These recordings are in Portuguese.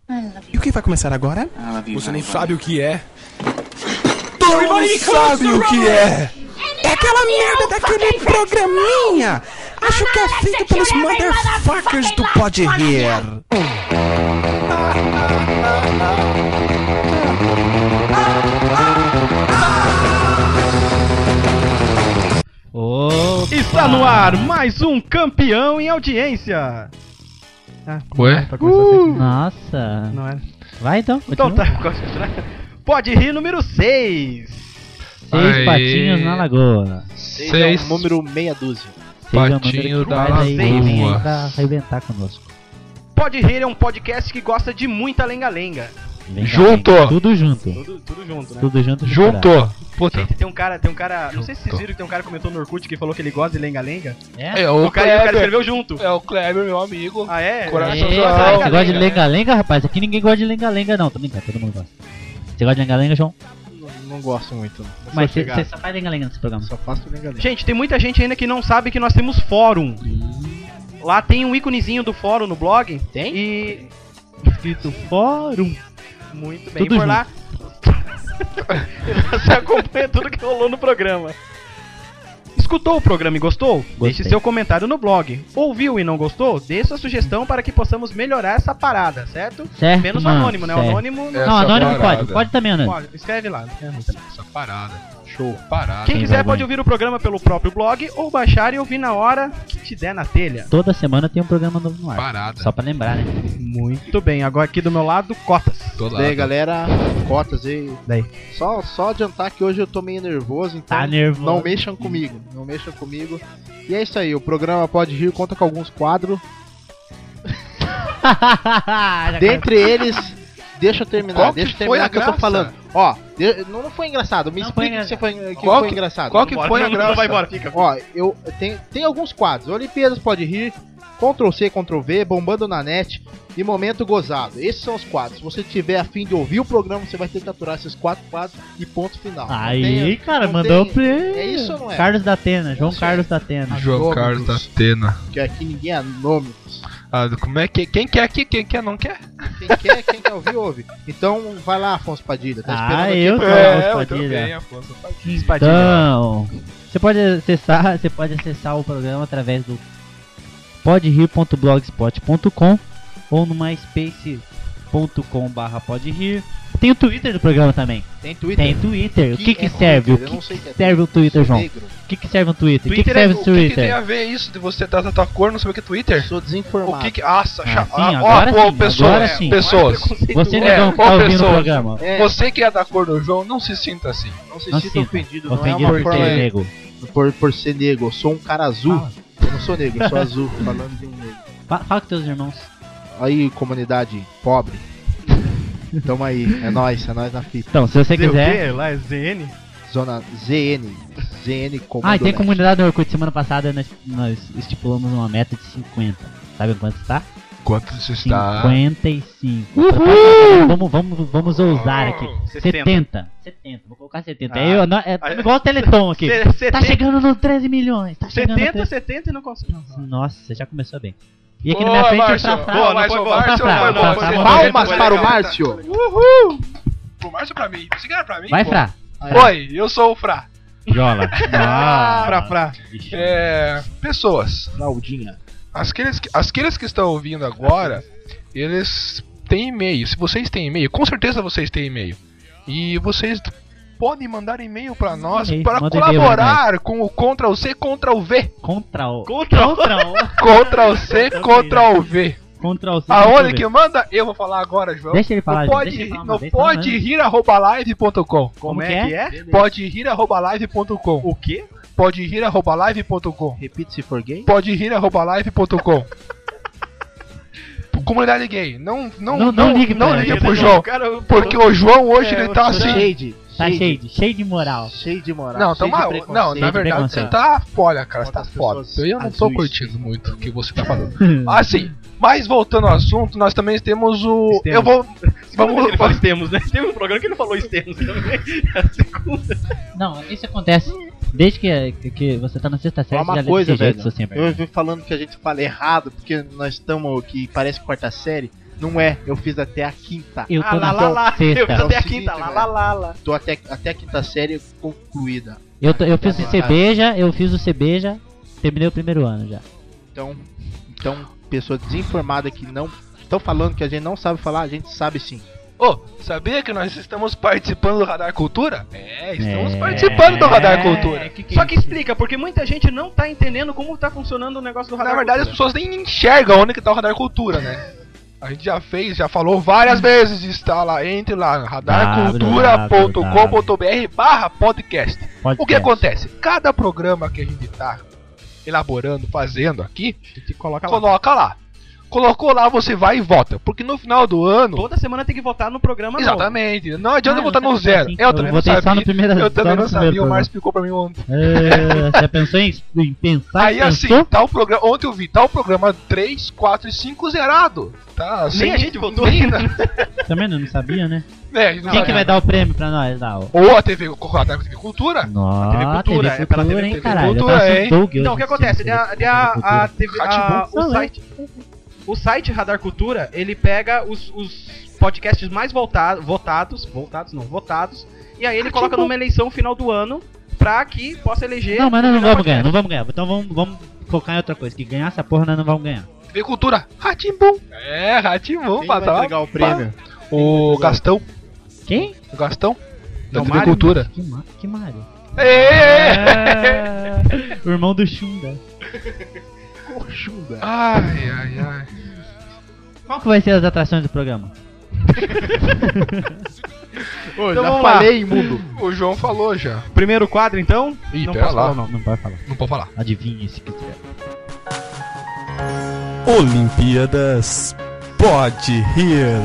E o que vai começar agora? Você nem sabe o que é. Todo mundo sabe o que é! É aquela merda daquele programinha! Acho que é feito pelos motherfuckers do Pode Rir. Está no ar mais um campeão em audiência. Ué? Nossa. Não é? Vai então. Então Continua. tá, Pode Rir número 6. 6 patinhos na lagoa. 6 número meia dúzia. patinhos da Vem aí lagoa. pra arrebentar conosco. Pode Rir é um podcast que gosta de muita lenga-lenga. Vem cá, Junto. vem. Tudo junto. Tudo junto, né? Tudo junto. Junto! Puta. Gente, tem um cara, não sei se vocês viram que tem um cara que comentou no Orkut que falou que ele gosta de lenga-lenga. É? É O o cara Kleber. escreveu junto. É o Kleber, meu amigo. Ah, é? Coração. Você gosta de lenga-lenga, rapaz? Aqui ninguém gosta de lenga-lenga, não. Tô brincando, todo mundo gosta. Você gosta de lenga-lenga, João? Não gosto muito. Não. Mas Sou você chegado. só faz lenga-lenga nesse programa. Só faço lenga-lenga. Gente, tem muita gente ainda que não sabe que nós temos fórum. Lá tem um íconezinho do fórum no blog. Tem? E... Escrito fórum. Muito bem, Tudo por junto. lá você acompanha tudo que rolou no programa. Escutou o programa e gostou? Deixe seu comentário no blog. Ouviu e não gostou? Dê sua sugestão para que possamos melhorar essa parada, certo? Certo, Menos o mano, anônimo, né? O certo. anônimo não Essa Não, anônimo parada. pode. Pode também, anônimo. pode. Escreve lá. Essa parada. Show. Parada. Quem Sem quiser vergonha. pode ouvir o programa pelo próprio blog ou baixar e ouvir na hora que te der na telha. Toda semana tem um programa novo no ar. Parada. Só pra lembrar, né? Muito bem, agora aqui do meu lado, Cotas. Tô lá. Daí, galera, cotas aí. Daí. Só adiantar que hoje eu tô meio nervoso, então Tá nervoso. não mexam comigo. Não mexam comigo. E é isso aí, o programa Pode Rir conta com alguns quadros. Dentre eles, deixa eu terminar. Qual que Deixa eu foi terminar a o que eu tô graça? falando. Ó, não foi engraçado. Me Não foi explica que Qual foi que- engraçado. qual que Bora, foi a não, graça? Não vai embora, fica. Ó, tem alguns quadros. Olimpíadas Pode Rir, Ctrl C, Ctrl V, Bombando na Net e Momento Gozado. Esses são os quadros. Se você tiver a fim de ouvir o programa, você vai ter que aturar esses 4 quadros e ponto final. Não Aí, tem- cara, não mandou tem- pra... É isso ou não é? Carlos da Atena, João Isso Carlos da Atena. João Carlos da Atena. Porque aqui ninguém é nome. Ah, como é que. Quem quer aqui, quem quer não quer? Quem quer ouvir, ouve. Então vai lá, Afonso Padilha. Tá esperando aqui eu pra- sou Afonso muito Padilha. bem, Afonso. Então, você pode acessar o programa através do podrir.blogspot.com ou no myspace.com/podrir. Tem o Twitter do programa também. Tem Twitter. Tem Twitter. O que é serve? Twitter? O Eu não que sei o que é serve o Twitter, Sou João? negro. O que serve o Twitter? O que Twitter serve é- o O que tem Twitter? a ver isso de você dar da tua cor, não saber o que é Twitter? Sou desinformado. O que que. Nossa, Ah, sim, ó, agora ó, sim, pessoas, agora sim. pessoas. Você É, negão que ô, tá ouvindo o pessoas. programa. É, Você que é da cor do João, não se sinta assim. não se Não sinta sinta ofendido. ofendido Não é por uma ser forma nego. por ser negro. Eu sou um cara azul. Fala. Eu não sou negro, eu sou azul. Falando de um negro. Fala com teus irmãos. Aí, comunidade pobre. Tamo aí, é nóis na fita. Então, se você Dizer o quiser... quê? Lá é ZN? Zona ZN Comando Ah, e tem Leste. comunidade no Orkut. Semana passada nós estipulamos uma meta de 50. Sabe quanto está? Quanto você está? 55. Vamos ousar aqui. 70. Vou colocar 70. Ah. É igual o Teleton aqui. Tá 70, chegando no 13 milhões. Tá chegando no 70, 13... 70 e não consegue. Nossa, já começou bem. E aqui na Boa, minha frente Márcio. o Frafra. Boa, não Márcio, foi bom. Márcio, Frafra, foi bom. Frafra, Você- Frafra. Palmas foi para o legal. Márcio! O Márcio pra mim. Você quer pra mim? Vai, pô? Fra. Oi, eu sou o Fra. Jola. Pra. Pessoas. Claudinha. Aqueles que estão ouvindo agora, eles têm e-mail. Se vocês têm e-mail, com certeza vocês têm e-mail. E vocês podem mandar e-mail pra nós E-mail, para manda e-mail colaborar com o Ctrl C, Ctrl V. Contra o... Ctrl C, Ctrl V. Contra o... Aonde que manda? Eu vou falar agora, João. Deixa ele falar. No pode, deixa ele falar uma no vez, tá falando. poderir@live.com. Como é que é? Poderir@live.com. O quê? Poderir@live.com. Repite se for gay. Poderir@live.com. Comunidade gay, não ligue pra ele. ligue pro João, porque o João hoje ele tá assim. Shade. Tá cheio de moral. Cheio de moral. Não, cheio tá de mal. preconceito. Não, na verdade você preconceito. tá foda, cara. Você tá Contra as foda. pessoas Eu não tô azuis. curtindo muito o que você tá falando. Assim, mas voltando ao assunto, nós também temos o. Estemos. Eu vou. Vamos ele fala Vamos. Estemos, né? Teve um programa que ele falou Estemos também. A segunda. Não, isso acontece desde que você tá na sexta série. Fala você uma já coisa, desse jeito, velho. seu sempre. Eu vi falando que a gente fala errado, porque nós estamos que parece quarta série. Não é, eu fiz até a quinta. Eu tô lá, na lá, lá. Eu fiz sexta. até a seguinte, quinta. Lá, velho. lá, lá, lá. Tô até a quinta série concluída. Eu fiz o CBJ, terminei o primeiro ano já. Então, pessoa desinformada que não... Estão falando que a gente não sabe falar, a gente sabe sim. Ô, sabia que nós estamos participando do Radar Cultura? Estamos É. participando do Radar Cultura. Só que explica, porque muita gente não tá entendendo como tá funcionando o negócio do Radar Na verdade, as Cultura. pessoas nem enxergam onde que tá o Radar Cultura, né? A gente já falou várias vezes, está lá, entre lá, radarcultura.com.br/podcast. O que acontece? Cada programa que a gente tá elaborando, fazendo aqui, A gente coloca lá. coloca lá. Colocou lá, você vai e vota. Porque no final do ano... Toda semana tem que votar no programa novo. Exatamente. Não adianta votar no você zero. assim, Eu também não votei só sabia. no primeiro- Eu só também no não primeiro sabia. O programa. Márcio explicou pra mim ontem. Você já pensou em pensar? Aí assim, tá o programa. Ontem eu vi, tá o programa 3, 4 e 5 zerado. Tá, Nem sem- a gente votou nem- ainda. Também não sabia, né? É, a gente não Quem sabe. que vai dar o prêmio pra nós? Lá, ó. Ou a TV, a TV Cultura. Nossa, TV Cultura, é pela TV hein, caralho. Cultura, Eu faço hein? Doug hoje Então, o que em acontece? dia, O site Radar Cultura, ele pega os podcasts mais votados, e aí ele coloca numa eleição final do ano pra que possa eleger... Não, mas o nós não melhor vamos ganhar, podcast. não vamos ganhar. Então vamos focar em outra coisa. Que ganhar essa porra nós não vamos ganhar. TV Cultura. Ratimbum. É, Ratimbum. Quem vai entregar o prêmio? O Gastão. Quem? O Gastão. Da Não, TV Mário? Cultura. Que Mário? É. O irmão do Xunda. Ai. Qual que vai ser as atrações do programa? Ô, Então já vamos lá. falei, imundo. O João falou já. Primeiro quadro, então? Ih, Não pera posso lá. falar o nome. Não pode falar. Não pode falar. Adivinhe se quiser. Olimpíadas Pode Rir.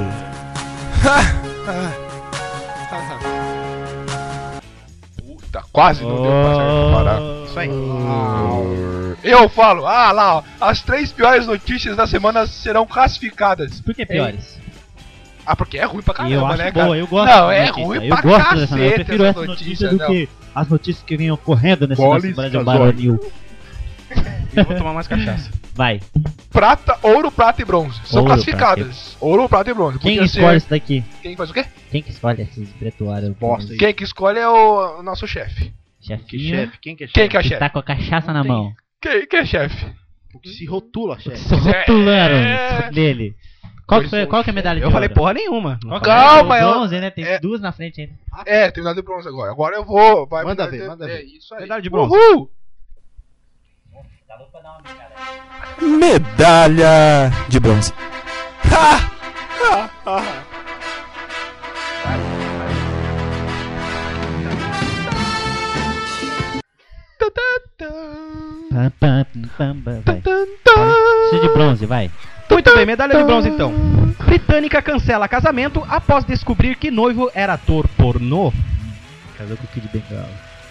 Puta, quase não deu pra certo parar. Isso aí. Eu falo, lá, ó, as 3 piores notícias da semana serão classificadas. Por que piores? Porque é ruim pra caramba, eu acho né, cara? boa, eu gosto Não, dessa é notícia. ruim Eu pra gosto dessa notícia. Eu cacete prefiro essa essa notícia notícia, do não. que as notícias que vinham correndo nesse Bolis nosso Brasil Casório. Baronil. Eu vou tomar mais cachaça. Vai. Prata, ouro, prata e bronze. São Ouro, classificadas. Ouro, prata e bronze. Quem Podia escolhe ser... isso daqui? Quem faz o quê? Quem que escolhe esses pretuários? Bosta aí. Quem que escolhe é o nosso chefe. Que Chefinho. chefe? Quem que é Quem chefe? que é Que chefe? tá com a cachaça na mão. Quem é chefe? O que se rotula, chefe? Se rotularam É. dele. Qual que é a medalha de Eu ouro? falei porra nenhuma. Qual que Calma, é? eu- O bronze, né? Tem é. duas na frente ainda. É, tem medalha de bronze agora. Agora eu vou. Vai Manda medalha ver, de- manda É ver. isso aí. Medalha de bronze. Uhul! Medalha de bronze. Pam, pam, pam, pam, vai. Isso de bronze, vai. Muito bem, medalha de bronze então. Britânica cancela casamento após descobrir que noivo era ator pornô. Casou com o Kid Bengala.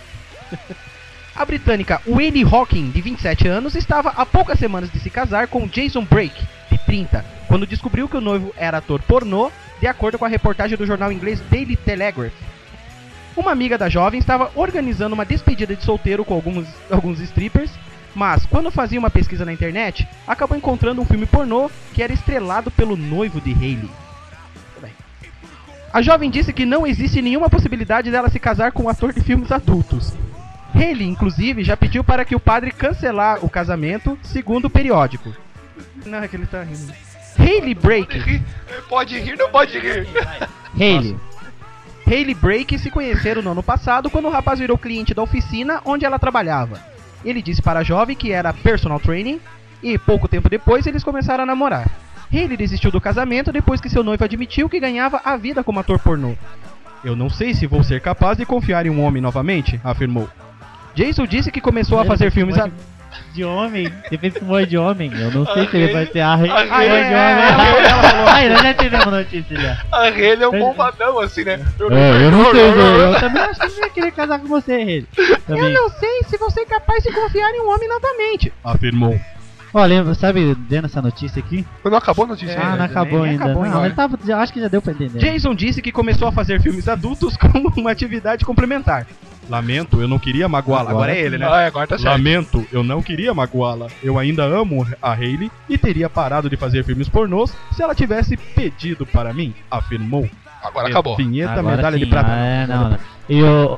A britânica Winnie Hawking, de 27 anos, estava há poucas semanas de se casar com Jason Blake, de 30, quando descobriu que o noivo era ator pornô, de acordo com a reportagem do jornal inglês Daily Telegraph. Uma amiga da jovem estava organizando uma despedida de solteiro com alguns strippers, mas quando fazia uma pesquisa na internet, acabou encontrando um filme pornô que era estrelado pelo noivo de Hailey. Muito bem. A jovem disse que não existe nenhuma possibilidade dela se casar com um ator de filmes adultos. Hailey, inclusive, já pediu para que o padre cancelar o casamento, segundo o periódico. Não, é que ele tá rindo. Hailey Blake. Pode rir, não pode rir. Hailey. Hailey Blake se conheceram no ano passado quando o rapaz virou cliente da oficina onde ela trabalhava. Ele disse para a jovem que era personal training e pouco tempo depois eles começaram a namorar. Hailey desistiu do casamento depois que seu noivo admitiu que ganhava a vida como ator pornô. Eu não sei se vou ser capaz de confiar em um homem novamente, afirmou. Jason disse que começou a fazer filmes... De homem, ele fez humor de homem. Eu não sei se ele vai ter a humor de ela homem. Nós já entendemos a notícia já. A Rele é um bombadão assim, né? Eu não sei, eu também acho que eu não ia querer casar com você, Hailey. Eu não sei se vou ser capaz de confiar em um homem novamente, afirmou. Ó, lembra, sabe, dando essa notícia aqui? Não acabou a notícia Ah, ainda. não acabou nem ainda. acabou Não, ainda. mas tava, acho que já deu pra entender. Jason disse que começou a fazer filmes adultos como uma atividade complementar. Lamento, eu não queria magoá-la. Agora é ele, né? Agora tá certo. Lamento, eu não queria magoá-la. Eu ainda amo a Hailey e teria parado de fazer filmes pornôs se ela tivesse pedido para mim, afirmou. Agora acabou. Vinheta, Agora medalha sim, de prata. não. E eu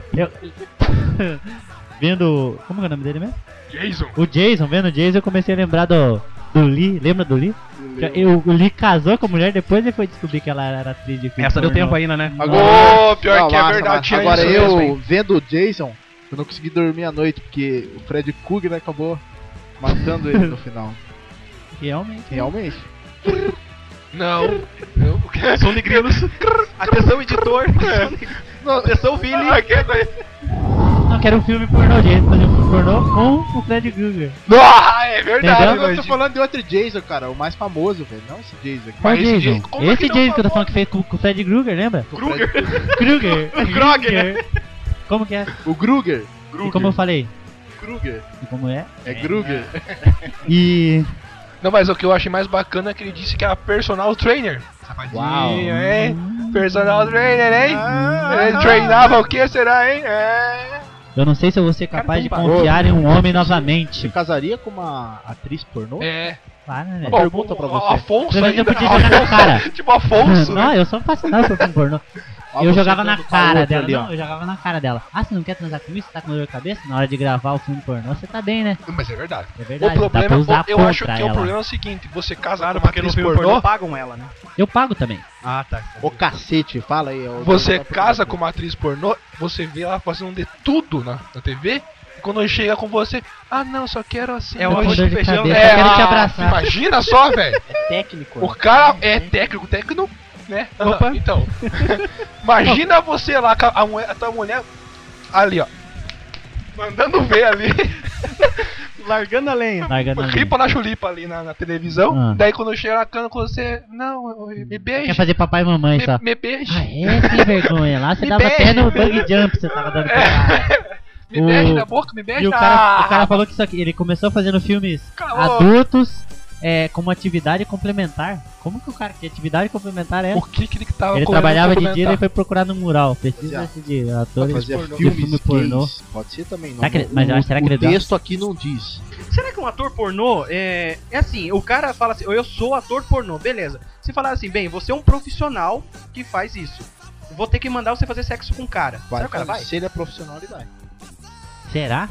vendo... Como é o nome dele mesmo? Jason. O Jason, vendo o Jason, eu comecei a lembrar do Lee. Lembra do Lee? O Lee casou com a mulher, depois ele foi descobrir que ela era atriz de filme. Essa deu pornô. tempo ainda, né? Ô, pior Não, que é massa, verdade, massa. tinha Agora isso eu, mesmo, hein? vendo o Jason, eu não consegui dormir à noite, porque o Fred Krueger acabou matando ele no final. Realmente. Realmente. Não. Som de grilos. Atenção, editor. Atenção, Vini. Não, quero um filme pornô, Jason, fazer um filme pornô com o Fred Krueger. É verdade. Entendeu? Eu tô falando de outro Jason, cara, o mais famoso, velho. Não esse Jason aqui. Qual Mas esse Jason? Jason- como é Esse que não Jason que eu tô falou? falando que fez com o Fred Krueger, lembra? Krueger. Krueger. Krueger. Como que é? O Krueger. E como eu falei? Krueger. E como é? É Krueger. E... Não, mas o que eu achei mais bacana é que ele disse que era personal trainer. Safadinho, Uau. hein? Personal trainer, hein? Ele treinava o que será, hein? Eu não sei se eu vou ser capaz de Cara, confiar em um homem Você novamente. casaria com uma atriz pornô? Para, né? Bom, pergunta pra você. Afonso Eu ainda. podia jogar na cara. Tipo Afonso, Não, né? eu sou fascinado por filme pornô. Ó, Eu você jogava na dando pra cara outra dela. ali, ó. Não, eu jogava na cara dela. Ah, você não quer transar comigo? Você tá com dor de cabeça? Na hora de gravar o filme pornô, você tá bem, né? Mas é verdade. É O verdade. Dá pra problema, usar eu acho que contra o ela. problema é o seguinte: você casa Claro, com uma porque no atriz filme pornô pornô, pagam ela, né? Eu pago também. Ah, tá. Ô cacete, fala aí. ó. você casa com uma atriz pornô, você vê ela fazendo de tudo na TV. E quando chega com você, não, só quero assim. É Eu tô uma com arroz dor de de feijão. cabeça, eu quero te abraçar. Imagina só, velho. É técnico. O cara é técnico, né? Opa. Então, imagina você lá com a tua mulher ali, ó. Mandando ver ali, Largando a lenha. Largando a linha. ripa na chulipa ali na televisão. Ah. Daí quando chega na cama com você, não, me beija. Quer fazer papai e mamãe só. Me beija. Ah, é? Sem vergonha. Lá você Me dava até beija. no bug jump, você tava dando pra cara. Me O- beija na boca, me beija. E o cara falou que isso aqui, ele começou fazendo filmes Calou. adultos como atividade complementar. Como que o cara, que atividade complementar é? O que ele tava Ele correndo trabalhava pra de dia e ele comentar? foi procurar no mural. Precisa Fazia- de atores Fazia de filmes filme pornô. gays. Pode ser também, não. Será que ele- mas eu acho- será que ele o dá? texto aqui não diz. Será que um ator pornô é assim? O cara fala assim: eu sou ator pornô, beleza. Se falar assim, bem, você é um profissional que faz isso. Vou ter que mandar você fazer sexo com o cara. Será que o cara vai? Se ele é profissional, ele vai. Será?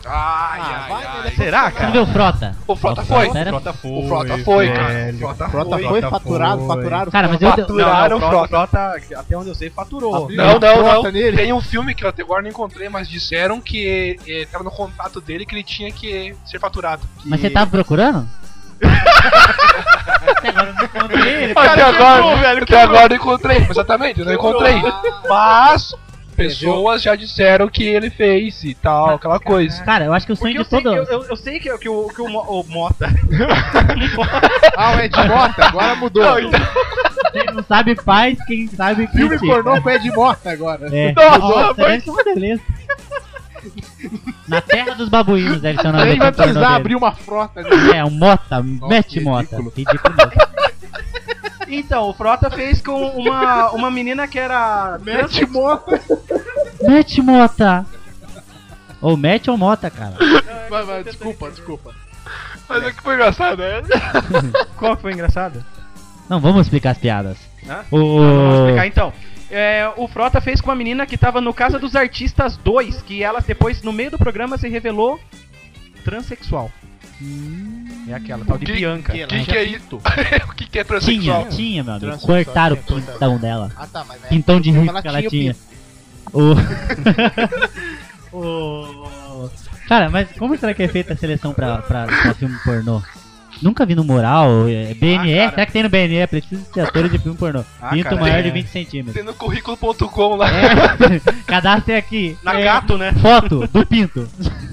Será, Você cara? não viu o Frota? O Frota foi. era- Frota foi. O Frota foi, cara. velho. O Frota Frota foi. foi faturado. Cara, mas eu... Faturaram Não, o Frota, Frota. Frota, até onde eu sei, faturou. Abriu. Não, não, Frota não. nele. Tem um filme que eu até agora não encontrei, mas disseram que tava no contato dele que ele tinha que ser faturado. Mas você tava procurando? Até agora eu não encontrei ele. Até agora eu não encontrei. Exatamente, eu não encontrei. Mas pessoas já disseram que ele fez e tal, aquela coisa. Cara, eu acho que o sonho Porque de todo... eu sei que o Mota. Ah, o Ed Mota, agora mudou. Quem não sabe faz, quem sabe Filme critica. pornô com Ed Mota agora. É. Nossa, deve ser uma beleza. Na terra dos babuínos deve ser o nome Ele do vai pornô precisar dele. abrir uma frota ali. É, um Mota, mete Mota. ridículo. Ridículo mesmo. Então, o Frota fez com uma menina que era. Ed Mota. Mete Mota. Ou mete ou Mota, cara. Vai, desculpa. Mas é que foi engraçado, né? Qual que foi engraçado? Não, vamos explicar as piadas. Hã? O... Vamos explicar então. O Frota fez com uma menina que tava no Casa dos Artistas 2, que ela depois, no meio do programa, se revelou transexual. É aquela, tal de Bianca. O que é isso? O que é transexual? Tinha, meu amigo. Transexual, Cortaram o tinha, pintão dela. Ah, tá, mas Pintão de rico ela que ela tinha tinha. o O... Cara, mas como será que é feita a seleção pra filme pornô? Nunca vi no Mural, BNE, cara. será que tem no BNE? Precisa de atores de filme pornô. Pinto cara, maior tem. de 20 centímetros. Tem no currículo.com lá. É, cadastre aqui. Na Gato, né? Foto do pinto.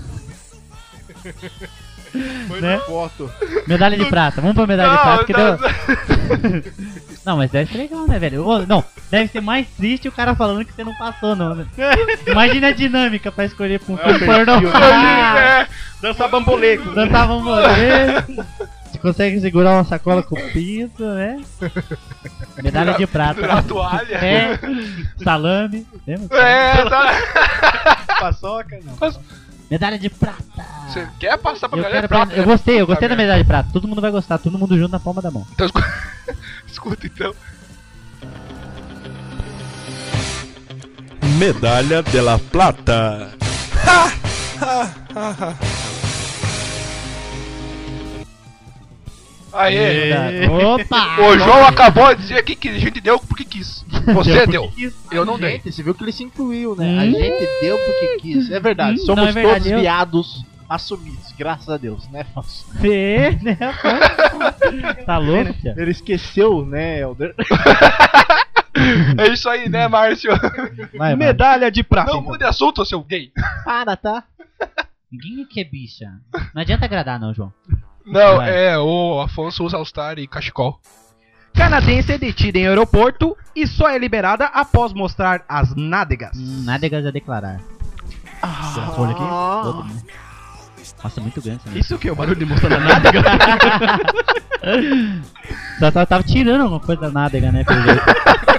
Né? foto. Medalha de prata. Vamos pra medalha de prata que deu. não. Não, mas deve ser legal, né, velho? Ô, não, deve ser mais triste o cara falando que você não passou, não, né? Imagina a dinâmica pra escolher pra um filme pornô. Ah, Dançar bambolê. dançavam você. Você consegue segurar uma sacola com o pinto, né? Medalha de prata. Segurar a toalha. É, salame. Lembra? É, tá. Paçoca, não. Medalha de prata. Você quer passar pra Eu, medalha quero prata? eu gostei da medalha de prata. Todo mundo vai gostar, todo mundo junto na palma da mão. Então escuta então. Medalha de la Plata. Aê! Opa! O João acabou de dizer aqui que a gente deu porque quis. Você deu. Eu não dei. Gente, você viu que ele se incluiu, né? A gente deu porque quis. É verdade, somos não, é verdade, todos eu- viados assumidos, graças a Deus, né, Fausto? Né? Tá louco, tia? Ele esqueceu, né, Helder? É isso aí, né, Márcio? Vai, Medalha de prata. Não então. mude assunto, seu gay. Para, tá? Ninguém quer bicha. Não adianta agradar, não, João. Não, Vai. o Afonso usa All-Star e cachecol. Canadense é detida em aeroporto e só é liberada após mostrar as nádegas. Nádegas a declarar. Essa folha aqui. Outra, né? Nossa, muito grande essa Isso o que? O barulho de mostrando a nádega? Só tava tirando alguma coisa da nádega, né? Pelo jeito.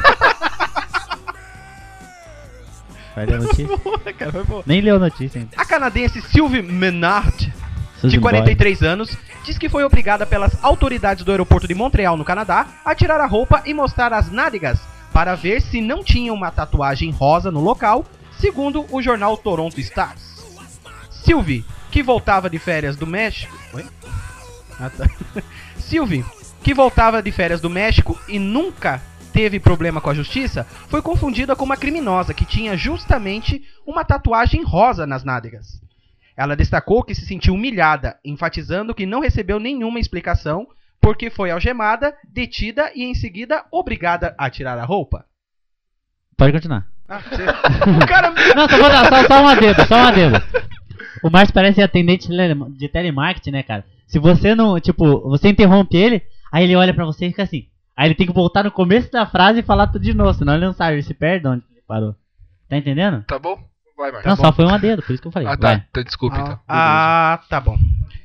Vai ler a notícia? Cara, foi bom. Nem leu a notícia ainda. A canadense Sylvie Menard, de Susan Boy. 43 anos, diz que foi obrigada pelas autoridades do aeroporto de Montreal, no Canadá, a tirar a roupa e mostrar as nádegas para ver se não tinha uma tatuagem rosa no local, segundo o jornal Toronto Stars. Sylvie, que voltava de férias do México... Oi? Ah, tá. Sylvie, que voltava de férias do México e nunca teve problema com a justiça, foi confundida com uma criminosa que tinha justamente uma tatuagem rosa nas nádegas. Ela destacou que se sentiu humilhada, enfatizando que não recebeu nenhuma explicação porque foi algemada, detida e em seguida obrigada a tirar a roupa. Pode continuar. O cara... Não, só vou dar só um adendo. O Márcio parece atendente de telemarketing, né, cara? Se você não, tipo, você interrompe ele, aí ele olha pra você e fica assim. Aí ele tem que voltar no começo da frase e falar tudo de novo, senão ele não sabe, ele se perde onde ele parou. Tá entendendo? Tá bom? Vai, Márcio. Não, só foi um adendo, por isso que eu falei. Ah, tá. Vai. Tá, desculpa então. Ah, tá bom.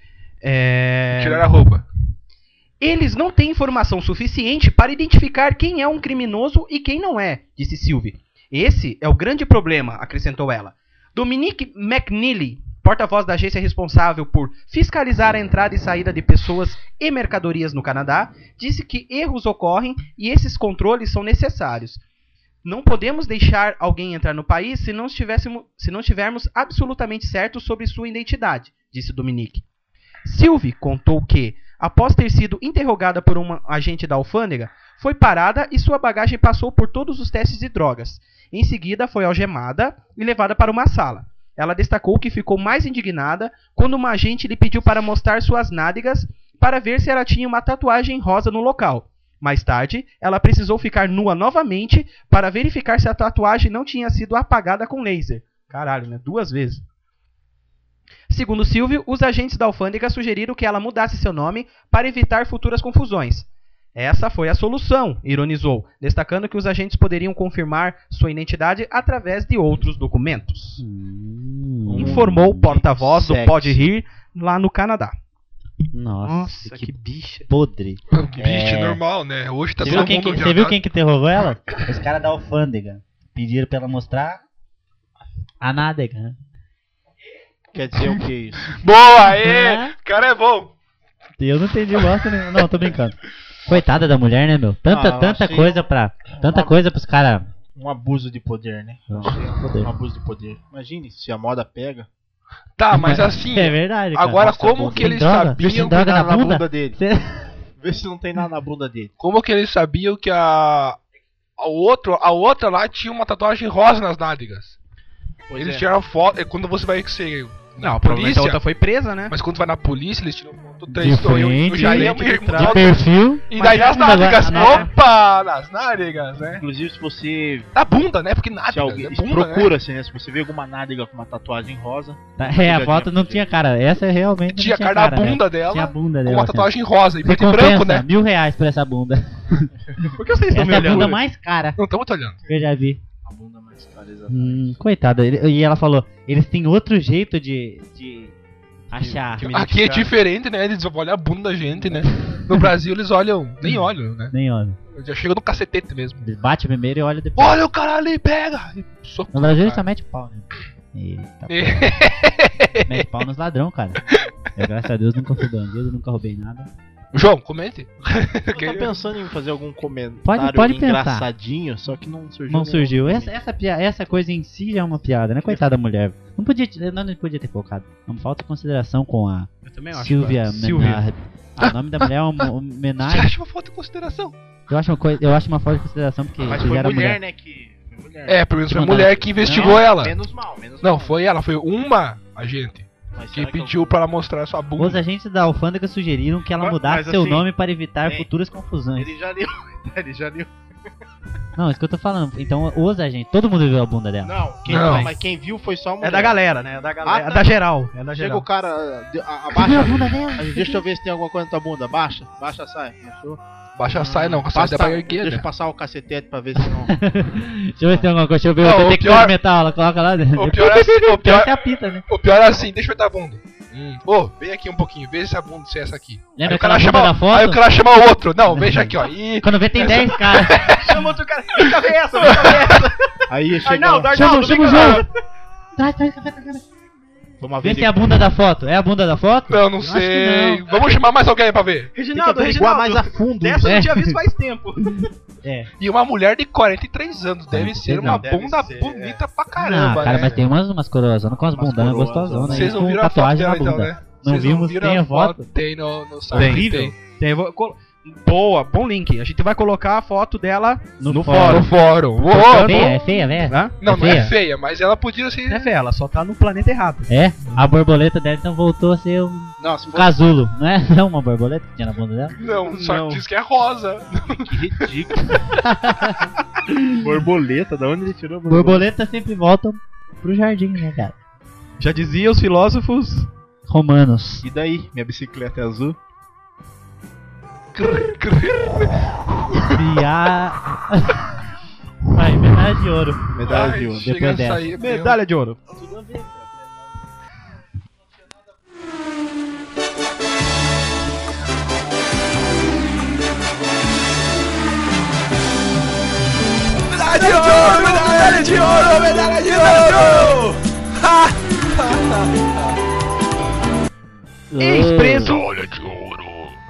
Tirar a roupa. Eles não têm informação suficiente para identificar quem é um criminoso e quem não é, disse Sylvie. Esse é o grande problema, acrescentou ela. Dominique McNeely, porta-voz da agência responsável por fiscalizar a entrada e saída de pessoas e mercadorias no Canadá, disse que erros ocorrem e esses controles são necessários. Não podemos deixar alguém entrar no país se não estivermos absolutamente certos sobre sua identidade, disse Dominique. Sylvie contou que, após ter sido interrogada por um agente da alfândega, foi parada e sua bagagem passou por todos os testes de drogas. Em seguida, foi algemada e levada para uma sala. Ela destacou que ficou mais indignada quando uma agente lhe pediu para mostrar suas nádegas para ver se ela tinha uma tatuagem rosa no local. Mais tarde, ela precisou ficar nua novamente para verificar se a tatuagem não tinha sido apagada com laser. Caralho, né? 2 vezes. Segundo Silvio, os agentes da alfândega sugeriram que ela mudasse seu nome para evitar futuras confusões. Essa foi a solução, ironizou, destacando que os agentes poderiam confirmar sua identidade através de outros documentos. Informou o porta-voz do Sexy. Pode Rir lá no Canadá. Nossa, que bicha. podre. Bicho, normal, né? Hoje tá Você todo viu, mundo você viu quem que interrogou ela? Os caras da alfândega. Pediram pra ela mostrar a nádega, né? Quer dizer o que é isso? Boa, aí! É. O cara é bom! E eu não entendi bosta nenhuma. Não, tô brincando. Coitada da mulher, né, meu? Tanta eu achei coisa pros caras. Um abuso de poder, né? Um abuso de poder. Imagine se a moda pega. Tá, mas assim, É verdade, cara. agora Nossa, como bom. que Tem eles droga? Tem sabiam... droga na Nada bunda? dele. Cê- Vê se não tem nada na bunda dele. Como que eles sabiam que a outra lá tinha uma tatuagem rosa nas nádegas? Eles tiraram foto... Quando você vai ser na Não, provavelmente a polícia... outra foi presa, né? Mas quando vai na polícia, eles tiram foto De 3, frente, já ia de irmão. perfil. E daí nas Imagina, nádegas, agora- opa, nas nádegas, né? Inclusive, se você. Na bunda, né? Porque Se nádega, alguém é bunda, né? procura, assim, né? Se você vê alguma nádega com uma tatuagem rosa. Tá, a foto não tinha cara. Essa realmente Tinha não cara tinha da cara, bunda né? dela, Tinha a bunda com dela. uma tatuagem rosa e preto e Recompensa, branco, né? R$1.000 por essa bunda. Por que vocês estão Essa me é a bunda olhando? mais cara Não estamos te olhando. que eu já vi. A bunda mais cara, exatamente. Coitada. E ela falou, eles têm outro jeito de achar. de me Aqui é identificar. diferente, né? Eles olham a bunda da gente, né? No Brasil eles olham, nem olham, né? Nem olha. Já chega no cacetete mesmo. Eles bate primeiro e olha depois. Olha o cara ali, pega! E soco No na Brasil cara. eles só mete o pau, né? Eita, mete pau nos ladrão, cara. Eu, graças a Deus, nunca fui bandido, nunca roubei nada. João, comente. Eu tô pensando em fazer algum comentário Pode pensar. engraçadinho, só que não surgiu. Não surgiu. nenhum. Essa coisa em si já é uma piada, né? Coitada da mulher. Não podia ter colocado. Não falta consideração com a Eu também acho. Silvia cara. Silvia. Menard. O nome da mulher é uma Você homenagem. acha uma falta de consideração? Eu acho uma falta de consideração porque Mas já foi era mulher, né? Que. Foi mulher. É, pelo menos foi a Não, mulher que investigou ela. Menos mal. Não, foi ela, foi uma agente Mas que será que pediu pra ela mostrar sua Os bunda. agentes da alfândega sugeriram que ela Mas mudasse seu assim, nome para evitar hein? futuras confusões. Ele já leu. Ele já leu. Não, isso que eu tô falando. Então, os agentes, todo mundo viu a bunda dela. Não, mas quem viu foi só a mulher. É da galera, né? É da galera. Ah, tá. É da geral. É da Chega geral. o cara. Você viu a Abaixa. bunda dela? Deixa eu ver se tem alguma coisa na tua bunda. Baixa a saia. Achou? Baixa a saia não, a saia dá pra erguer, Deixa eu né? passar o cacetete pra ver se não. Deixa eu ver se tem alguma coisa. Deixa eu ver Não, o o detector pior- de metal. Ela coloca lá dentro. O pior é assim, o pior, que apita, né? o pior é assim, deixa eu ver a bunda. Ô, vem aqui um pouquinho, veja se a bunda se é essa aqui. Lembra Aí o cara aquela bunda chama, da foto? aí o cara chama o outro. Não, veja aqui, ó. Ih, Quando vê tem 10 caras. Chama outro cara. Vem cá ver essa, vem cá ver essa. Aí chega. Arnaldo, Chama o vem cá. João. Traz, traz. Vamos Vê se é a bunda da foto. É a bunda da foto? não acho sei. que não. Vamos chamar mais alguém pra ver. Reginaldo, averiguar Reginaldo. mais a fundo. Dessa eu É. não tinha visto faz tempo. É. E uma mulher de 43 anos. Deve ser uma Deve bunda ser, bonita pra Ah, caramba, cara, né? mas tem umas coroazonas com as Umas bundanas coroazonas. gostosonas. Vocês aí, não com viram a foto tatuagem dela na então, bunda. né? Não Vocês vimos, viram tem a foto. Tem no site. Horrível. Tem. Boa, bom link. A gente vai colocar a foto dela no No fórum. No fórum. É feia, velho? Hã? Não, não é feia? feia, mas ela podia ser... É feia, ela só tá no planeta errado. É, a borboleta dela então voltou a ser um Não, se for casulo, não é? Não uma borboleta que tinha na bunda dela? Não, só Não. que diz que é rosa. que ridículo. Borboleta, da onde ele tirou a Borboletas sempre voltam pro jardim, né, cara? Já dizia os filósofos. Romanos. E daí? Minha bicicleta é azul? Vai, medalha de ouro. Medalha de Ai, ouro. chega depois a dessa. sair. Medalha de ouro. Medalha de ouro, medalha de ouro, medalha de ouro! Ex-preso. Olha de ouro.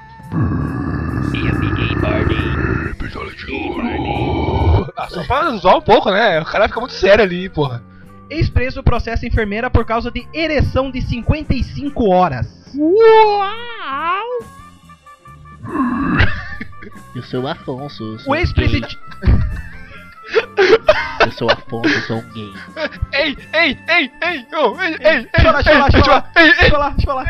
Pistola de ouro. Ah, só pra zoar um pouco, né? O cara fica muito sério ali, porra. Ex-preso processa enfermeira por causa de ereção de 55 horas. Eu sou o Afonso. eu sou O gay. ex-presidente. Eu sou o Afonso, eu sou um gay. Ei! Deixa eu falar. Ei! Deixa eu falar.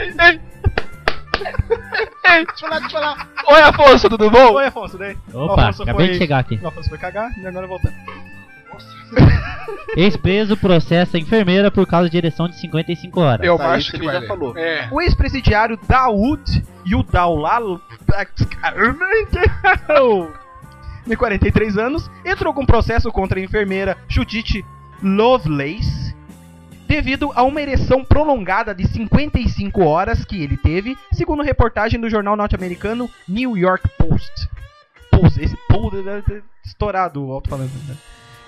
Deixa eu falar. Oi, Afonso, tudo bom? Oi, Afonso, daí. Opa, Afonso acabei foi- de chegar aqui. O Afonso foi cagar e agora voltando. Ex-preso processa enfermeira por causa de ereção de 55 horas. Eu Tá, acho isso que ele vai já ler. falou. É. O ex-presidiário Daoud Yudaulal, de 43 anos, entrou com processo contra a enfermeira Judith Lovelace devido a uma ereção prolongada de 55 horas que ele teve, segundo reportagem do jornal norte-americano New York Post. Esse Post deve ter estourado o alto-falante. Né?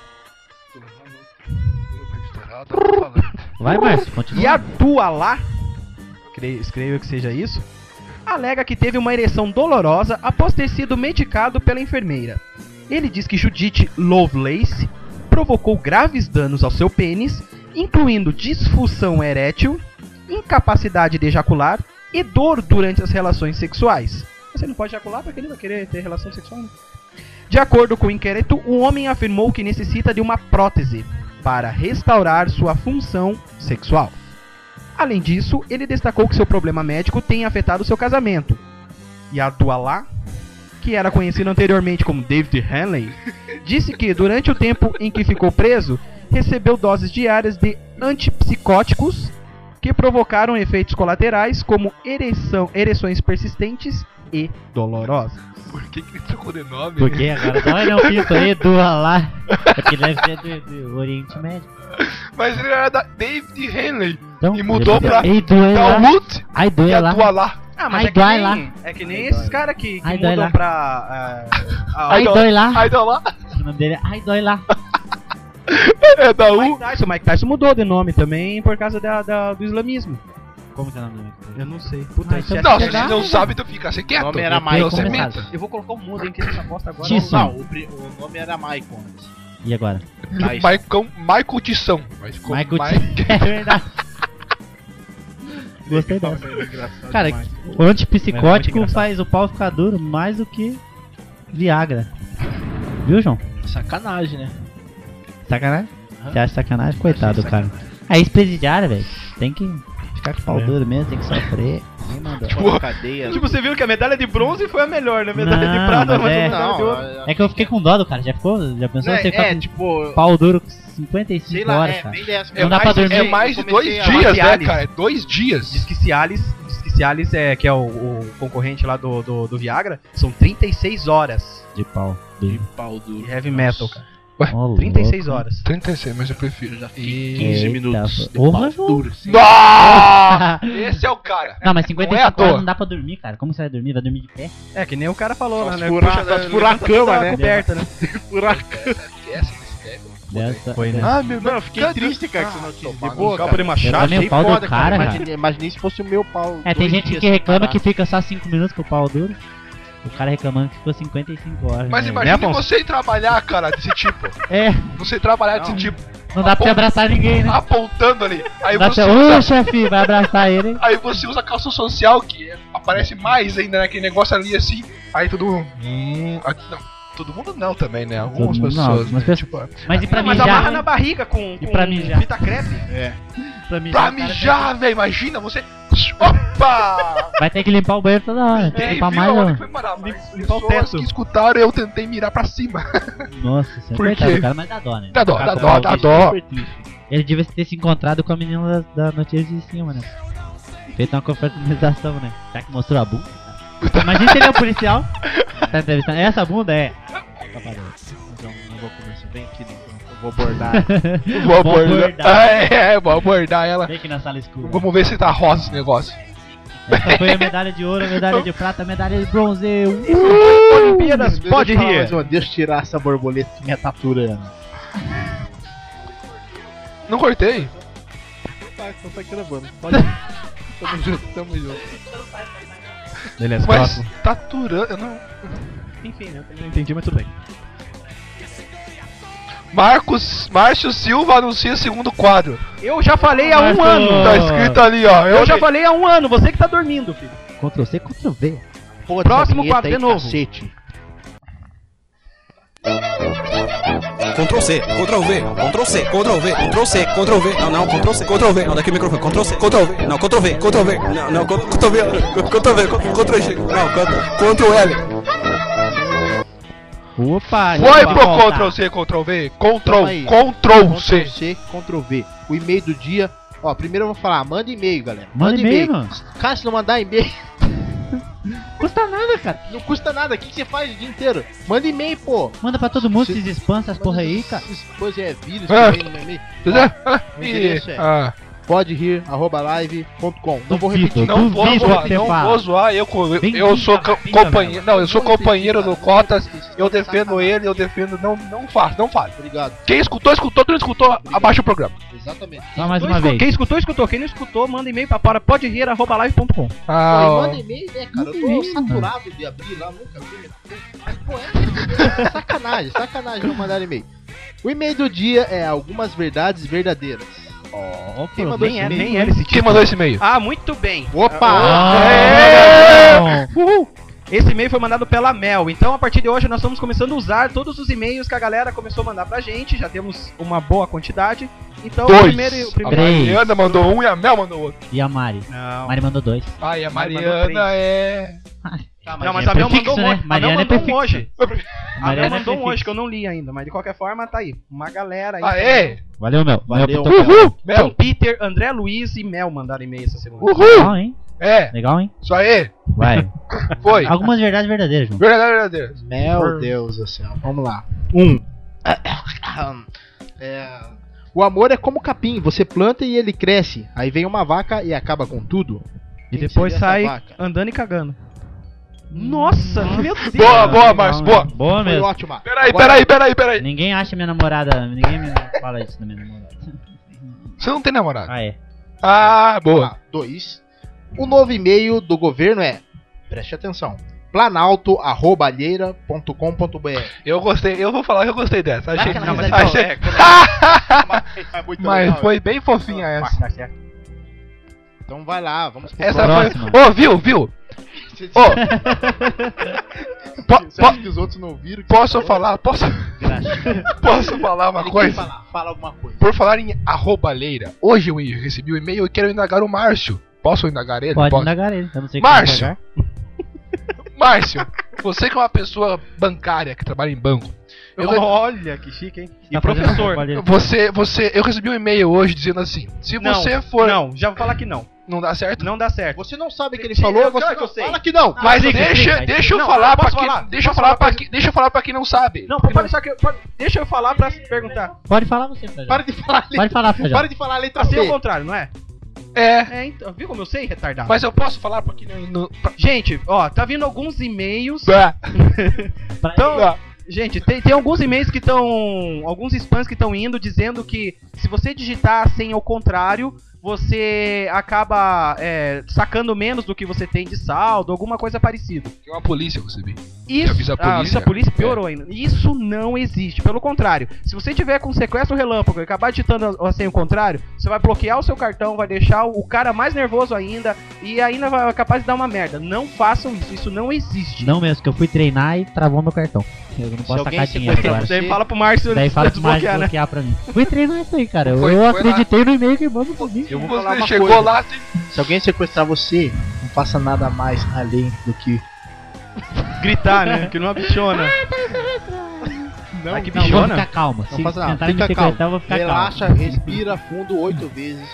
Vai, Márcio, continua. E a Dualá, escrevo que seja isso, alega que teve uma ereção dolorosa após ter sido medicado pela enfermeira. Ele diz que Judith Lovelace provocou graves danos ao seu pênis, incluindo disfunção erétil, incapacidade de ejacular e dor durante as relações sexuais. Você não pode ejacular porque ele vai querer ter relação sexual, né? De acordo com o inquérito, o homem afirmou que necessita de uma prótese para restaurar sua função sexual. Além disso, ele destacou que seu problema médico tem afetado seu casamento. E a Dualá, que era conhecido anteriormente como David Hanley, disse que durante o tempo em que ficou preso, recebeu doses diárias de antipsicóticos que provocaram efeitos colaterais como ereções persistentes e dolorosas. Por que ele trocou de nome? Porque agora olha o pinto aí do lá. Porque deve ser do Oriente Médio. Mas ele era da David Henley. Então, E mudou ele- pra Ei, doe lá. Dawood Ai, e doe a lá. Dualá. Ah, mas Ai, é que, dói nem, lá. é que nem esses caras que Ai, dói mudam lá. pra... Ai, dói lá. Ai, Dualá. O nome dele é Ai, dói lá. É da O Mike Tyson mudou de nome também por causa do islamismo. Como que é o nome do Eu não sei. Puta, Ah, então Não, chefe- se não sabe, tu fica assim O quieto. nome era Não, Michael. você Começado. menta. Eu vou colocar um mudo em que essa bosta agora. Tício. Não, o nome era Michael antes. E agora? Michael Tição. Mas ficou Michael É verdade. Gostei dessa. Cara, o antipsicótico engraçado. faz o pau ficar duro mais do que Viagra. Viu, João? Sacanagem, né? Sacanagem? Você acha sacanagem? Coitado do cara. É ex-presidiário, velho. Tem que ficar com o pau duro mesmo, tem que sofrer. Nem mandou. Tipo, cadeia. Tipo, você viu que a medalha de bronze foi a melhor, né? A medalha Não, de prata, mas mas é- a medalha de ouro. É que eu fiquei com dó do cara. Já pensou você ficar com tipo, pau duro com 55 sei lá, horas, cara? bem dessa. Não dá pra dormir. É mais de 2 comecei a- dias, né, Cialis. cara? É 2 dias. Diz que Cialis, que é o concorrente lá do Viagra, são 36 horas De pau De duro. pau duro. de heavy metal, cara. Ô, 36 louco. horas. 36, mas eu prefiro. Eu já fiquei E... 15 Eita, minutos de porra, pau João. duro. Assim. Ah! Esse é o cara. Não, mas Não é 55 à toa. horas não dá pra dormir, cara. Como você vai dormir? Vai dormir de pé? É, que nem o cara falou, Só né? furar- Puxa, só furar a levanta cama, da né? coberta, né? Furacão. Dessa... Foi, né? Ah, meu Não, eu fiquei triste, cara, que você não tinha. De boa, Copa cara. de machado. Eu também o pau do cara, cara. Imaginei se fosse o meu pau. É, tem 2 gente dias que sem reclama parar. que fica só 5 minutos com o pau duro. O cara reclamando que ficou 55 horas. Mas né? imagina Afonso? você ir trabalhar, cara, desse tipo. É, Você trabalhar desse tipo, não dá pra você abraçar ninguém, né? apontando ali. Aí Dá você pra... Ô, usa, chefe, vai abraçar ele. aí você usa calça social, que aparece mais ainda naquele negócio ali assim. Aí todo mundo. Aqui, não, todo mundo não também, né? Algumas Todo mundo não, pessoas. algumas né? pessoas. Tipo, Mas e pra Não, mas amarra na mijar? barriga com E pra mijar? fita crepe. Pra mijar, pra o cara mijar, velho, imagina você. Opa! Vai ter que limpar o banheiro toda hora. Tem que Quem limpar viu mais, aonde ó. foi parar? Mas limpar o pessoas teto. que escutaram, eu tentei mirar pra cima. Nossa, você é Por coitado quê? do cara, mas dá dó, né? Dá dó, Ficar dá com o dó, pau dá duro. dó. Ele devia ter se encontrado com a menina da notícia de cima, né? Feito uma confraternização, né? Será que mostrou a bunda? Imagina se ele é um policial. Tá entrevistando. Essa bunda é. Não vou começar bem aqui, não. Eu vou abordar. Vou abordar. Vou abordar ela. Vem aqui na sala escura. Vamos ver se tá rosa esse negócio. Essa foi a medalha de ouro, a medalha de prata, a medalha de bronze. Olimpíadas, pode Deixa eu falar rir. mais uma, deixa eu tirar essa borboleta que me aturando. Não cortei. Tá gravando. Pode. Tamo junto, tamo junto. Beleza, Mas próximo. tá aturando. Eu não... Enfim, né? Eu não entendi, mas tudo bem. Márcio Silva anuncia segundo quadro. Eu já falei há um Marco. ano. Tá escrito ali, ó. Eu já falei há um ano, você que tá dormindo, filho. Ctrl C, Ctrl V. Pô, Próximo essa vinheta quadro de aí, novo. Cacete. Ctrl C, Ctrl V, Ctrl C, Ctrl V, Ctrl C, Ctrl V. Não, Ctrl C, Ctrl V. Não, daqui o microfone. Ctrl C, Ctrl V. Não, Ctrl V, Ctrl V. Não, Ctrl V, Ctrl V, Ctrl G. Não, Ctrl L. Opa, Foi já pro volta. Ctrl C, Ctrl V. Toma Ctrl, aí. Ctrl C. Ctrl C, Ctrl V. O e-mail do dia. Ó, primeiro eu vou falar, manda e-mail, galera. Manda e-mail, mano. Cara, se não mandar e-mail, Custa nada, cara. não custa nada. O que você faz o dia inteiro? Manda e-mail, pô. Manda pra todo mundo Se- esses spam, essas porra aí, cara. Pois é, vírus Ah. também no meu e-mail. O endereço é- Ah, poderir@live.com. Não vou Duvido. repetir. não vou Duvido zoar, que você não fala. vou zoar. Eu Bem-vindo sou à Rapinha, companheiro. velho. Não, eu sou Não vou companheiro repetir, do cara. Cotas. Eu defendo ele, eu defendo. Não fale, não fale. Obrigado. Quem escutou, escutou. Quem não escutou, abaixa o programa. Exatamente. Só mais uma vez. Quem escutou, escutou. Quem não escutou, manda e-mail pra poderir@live.com. Pô, e Ah, manda e-mail, né, cara? Eu tô e-mail, saturado de abrir lá, nunca vi. Mas, pô, é sacanagem não mandar e-mail. O e-mail do dia é algumas verdades verdadeiras. Ó, Quem mandou Nem esse é, e-mail? nem é esse quem tipo. mandou esse e-mail? Ah, muito bem. Opa! Ah, Uhul. Esse e-mail foi mandado pela Mel. Então, a partir de hoje, nós estamos começando a usar todos os e-mails que a galera começou a mandar pra gente. Já temos uma boa quantidade. Então, Dois. o primeiro. A Três. Mariana mandou um e a Mel mandou outro. E a Mari? Não. Mari mandou 2. Ah, e a Mari mandou Mariana três. é. Não, mas é a Mel prefixo, mandou né? hoje. A Mel Mariana é mandou um prefixo. hoje. A Mel Mariana é mandou um hoje prefixo. que eu não li ainda. Mas de qualquer forma, tá aí. Uma galera aí. Ah, é? Valeu, Mel. Valeu. Mel, Uhul! Tom Mel. Peter, André Luiz e Mel mandaram e-mail essa semana. Uhul! Legal, hein? É, Legal, hein? isso aí. Vai. Foi. Algumas verdades verdadeiras, João. Verdade, verdadeiro. Meu Deus do céu. Vamos lá. O amor é como capim, você planta e ele cresce. Aí vem uma vaca e acaba com tudo. E Quem depois seria essa sai vaca? andando e cagando. Nossa, meu Deus. Boa, Márcio, boa. Boa Foi mesmo. ótimo, Marcos. Peraí. Ninguém acha minha namorada. Ninguém me fala isso da minha namorada. Você não tem namorado? Ah, é. Ah, boa. 2. O novo e-mail do governo é, preste atenção, planalto@alheira.com.br. Eu gostei, eu vou falar que eu gostei dessa. Achei, Não, mas achei- Muito Mas legal. foi bem fofinha essa. Tá certo. Então vai lá, vamos pro Essa Próxima. foi. Ô, viu? Ô, Você acha que os outros não viram? que posso você falar? Posso falar uma Ele quer coisa? falar, fala alguma coisa. Por falar em @leira, hoje eu recebi um e-mail e quero indagar o Márcio. Posso indagar ele? Pode Posso? indagar ele. Eu não sei Márcio! como Márcio, você que é uma pessoa bancária que trabalha em banco. Olha, que chique, hein? E Tá fazendo professor? trabalho. Eu recebi um e-mail hoje dizendo assim: se você for. Não, já vou falar que não. Não dá certo? Não dá certo. Você não sabe o que ele Sim, falou, eu- você claro que não eu sei. fala que não. Mas explica, deixa eu Não, falar posso pra falar? quem. Deixa eu Posso falar falar deixa eu falar pra quem não sabe. Não, pode só que. Deixa eu falar pra perguntar. Pode falar você, Frajão. Para de falar, Pode falar, Frajão. para de falar a letra Assim é o C. contrário, não é? É. É, então. Viu como eu sei, retardado? Mas eu posso falar pra quem não. Gente, ó, tá vindo alguns e-mails. Bah. Então, Bah. gente, tem alguns e-mails que estão. Alguns spams que estão indo dizendo que se você digitar a senha ao contrário, você acaba sacando menos do que você tem de saldo, alguma coisa parecida. Tem uma polícia, eu recebi. Isso, avisa a polícia. a polícia piorou ainda. Isso não existe. Pelo contrário, se você tiver com sequestro relâmpago e acabar digitando a senha ao contrário, você vai bloquear o seu cartão, vai deixar o cara mais nervoso ainda e ainda vai capaz de dar uma merda. Não façam isso não existe. Não mesmo, que eu fui treinar e travou meu cartão. Eu não posso alguém sacar dinheiro sequestrar agora. Daí fala pro Márcio Daí fala pro Márcio desbloquear, né? bloquear pra mim. Fui treinar isso aí, cara. Eu Foi acreditei no e-mail que manda pra mim. Eu vou falar Você uma chegou coisa. lá assim. Se alguém sequestrar você, não faça nada mais além do que Gritar, né? Que não abichona. Não, que Não, vou bichona. ficar calma. não Se faça nada. tentarem me Fica sequestrar, calmo. eu vou ficar Relaxa, respira fundo 8 vezes.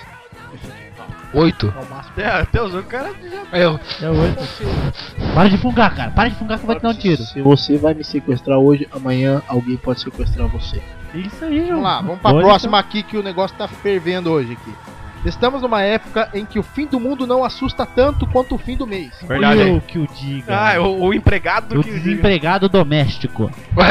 8. Ao máximo. Até os outros caras. Eu. calmo. Para de fungar, cara. Para de fungar que eu vou te dar um tiro. Se você vai me sequestrar hoje, amanhã alguém pode sequestrar você. Isso aí, João. Vamos lá, vamos pra Hoje próxima aqui que o negócio tá fervendo hoje aqui. Estamos numa época em que o fim do mundo não assusta tanto quanto o fim do mês. Verdade, Eu hein? que o diga. Ah, o empregado o que. desempregado doméstico.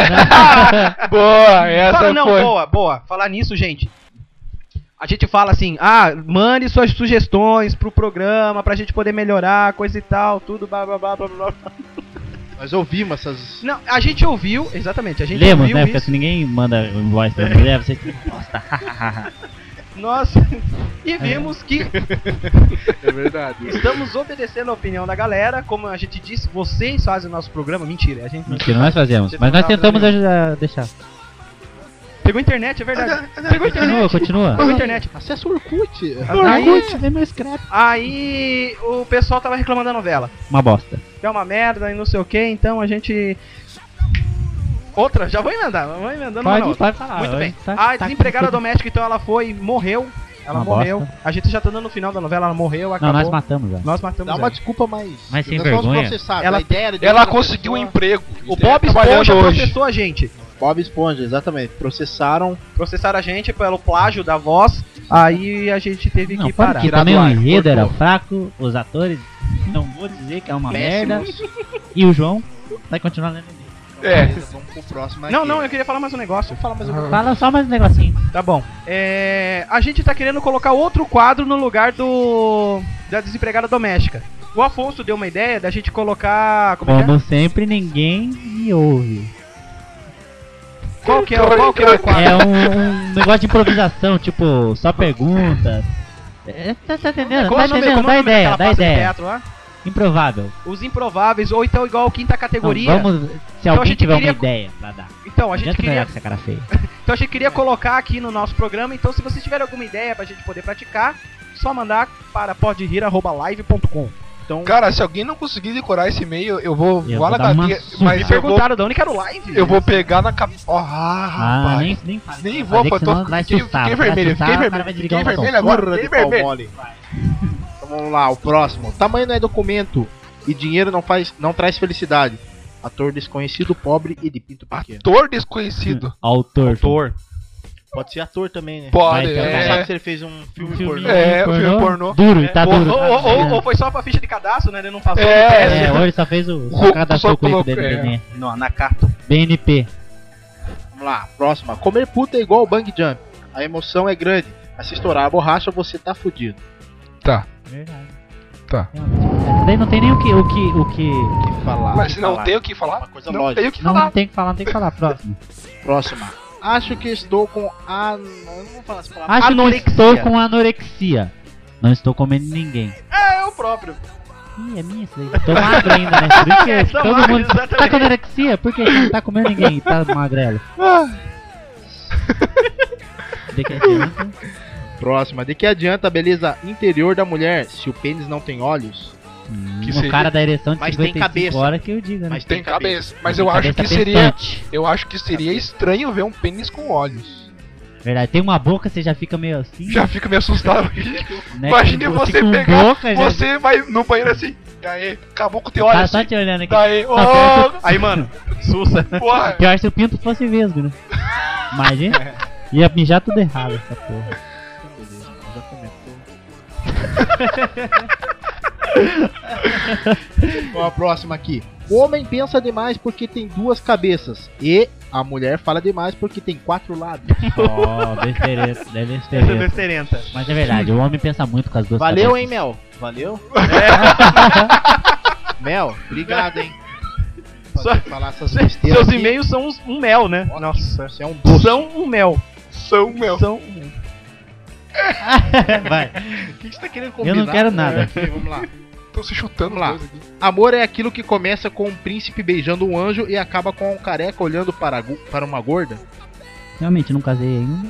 Boa, essa Fala, não, foi. boa. Falar nisso, gente. A gente fala assim, mande suas sugestões pro programa pra gente poder melhorar, coisa e tal, tudo, blá blá blá blá blá. Nós ouvimos essas. Não, a gente ouviu, exatamente, a gente Lemos, ouviu né? Porque isso. se ninguém manda voz pra mulher, você bosta. Nossa, e vimos que É verdade. estamos obedecendo a opinião da galera. Como a gente disse, vocês fazem o nosso programa. Mentira, a gente não. Mentira, nós fazemos. Vocês Mas não nós estavam tentamos fazendo. ajudar, deixar. Pegou internet, é verdade. Pegou internet. Continua. Pegou internet. Acessa o Orkut. Aí, é meu scrap. aí o pessoal tava reclamando da novela. Uma bosta. Que é uma merda e não sei o que, então a gente. Outra, já vou emendar, vou emendando uma na outra. Pode falar. Muito hoje bem. tá- A tá desempregada com- doméstica, então, ela foi, morreu. Ela Uma morreu. bosta. A gente já tá dando no final da novela, ela morreu, acabou. Não, nós matamos já. Nós matamos Dá ela. uma desculpa mais. Mas sem Nós vamos vergonha. processar. Ela- A ideia era de Ela outra conseguiu um pessoa. emprego. O Bob trabalhando Esponja hoje. processou a gente. Bob Esponja, exatamente. Processaram. Processaram a gente pelo plágio da voz. Aí a gente teve Não, que fora parar. que Tirar também do o ar, enredo era cortou. fraco, os atores, não vou dizer que é uma merda. Péssimos. E o João vai continuar lendo. É. Beleza, vamos pro próximo aqui. Não, eu queria falar mais um negócio. Fala mais um Fala só mais um negocinho. Tá bom. A gente tá querendo colocar outro quadro no lugar da desempregada doméstica. O Afonso deu uma ideia da gente colocar. Como é que é? Como sempre, ninguém me ouve. Qual que é o quadro? É um negócio de improvisação, tipo, só perguntas. Tá entendendo? Como é Tá o nome- entendendo? como é Dá o nome daquela ideia, dá praça de ideia. teatro lá? Improvável. Os improváveis, ou então igual quinta Não, categoria. vamos, se Então a alguém gente tiver queria- uma ideia pra dar. Então, Não a gente adianta queria. pegar com essa cara feia. Então a gente queria colocar aqui no nosso programa. Então, se vocês tiverem alguma ideia pra gente poder praticar, só mandar para podrir@live.com. Então, Cara, se alguém não conseguir decorar esse e-mail, eu vou Eu lá vou na dar uma galinha. surra. Mas me eu vou, perguntaram de onde que era o live. eu vou pegar na cabeça. Ah, rapaz. nem fala. Nem Vai vou, fazer pô, que senão tô, vai fiquei, assustar, fiquei vai vermelho, assustar, fiquei o cara vai vermelho, desligar fiquei o botão. vermelho agora, Surra fiquei de pau vermelho. mole. Então vamos lá, o próximo. Tamanho não é documento e dinheiro não traz felicidade. Ator desconhecido, pobre e de pinto pequeno. Ator desconhecido. Autor. Autor. Pode ser ator também, né? Pode, Vai, então, Não sabe é. se ele fez um filme filminho pornô. É, o filme pornô. Duro, tá Ou, duro. ou foi só pra ficha de cadastro, né? Ele não passou É, no teste. É, hoje só fez o Rouco, cada só soco colocou, dele, é. né? No Anacato. BNP. Vamos lá, próxima. Comer puta é igual bang jump. A emoção é grande. Mas se estourar a borracha, você tá fudido. Tá. Verdade. Tá. Realmente. Daí não tem nem o que. Que falar. Mas se não falar. tem o que falar, Uma coisa não lógica. tem o que Não, falar. não tem que falar, não tem que falar. Próximo. Próxima. Acho que estou com a... Eu não vou falar essa palavra. Acho Anorexia. que estou com anorexia. Não estou comendo ninguém. É, o próprio. Ih, é minha isso daí. Tô magro ainda, né? Por isso que Tá todo magro, mundo tá exatamente. com anorexia. Por que não tá comendo ninguém? Tá magrelo. De que adianta? Próxima. De que adianta a beleza interior da mulher se o pênis não tem olhos? Que O seria- cara da ereção de Mas tem 55 cabeça. horas que eu diga, né? Mas Tem cabeça. Mas Tem eu acho cabeça que seria. pensante. Eu acho que seria estranho ver um pênis com olhos. Verdade, tem uma boca, você já fica meio assim. Já fica meio assustado. né? Imagine Com- você com pegar. boca, já- Você vai no banheiro assim. E aí, acabou com o teu O olho cara assim. só te olhando aqui. Daí, ô, Não, Aí, mano, sussa. porra. Pior se o pinto fosse vesgo, né? Imagina. Ia mijar tudo errado essa porra. Ó, a próxima aqui. O homem pensa demais porque tem duas cabeças. E a mulher fala demais porque tem 4 lábios. Ó, besteireta, deve Essa ser. besteirenta. Mas é verdade, o homem pensa muito com as duas Valeu, hein, cabeças. Mel? Valeu? Mel, obrigado, hein? Só- Pode falar essas besteiras Seus aqui. e-mails são um mel, né? Nossa. Você é um doce. São um mel. São meu. São Vai. O que você tá querendo Eu combinar? não quero nada. Aqui, vamos lá. Tô se chutando Vamos lá. os dois aqui. Amor é aquilo que começa com um príncipe beijando um anjo e acaba com um careca olhando para uma gorda. Realmente, não casei ainda.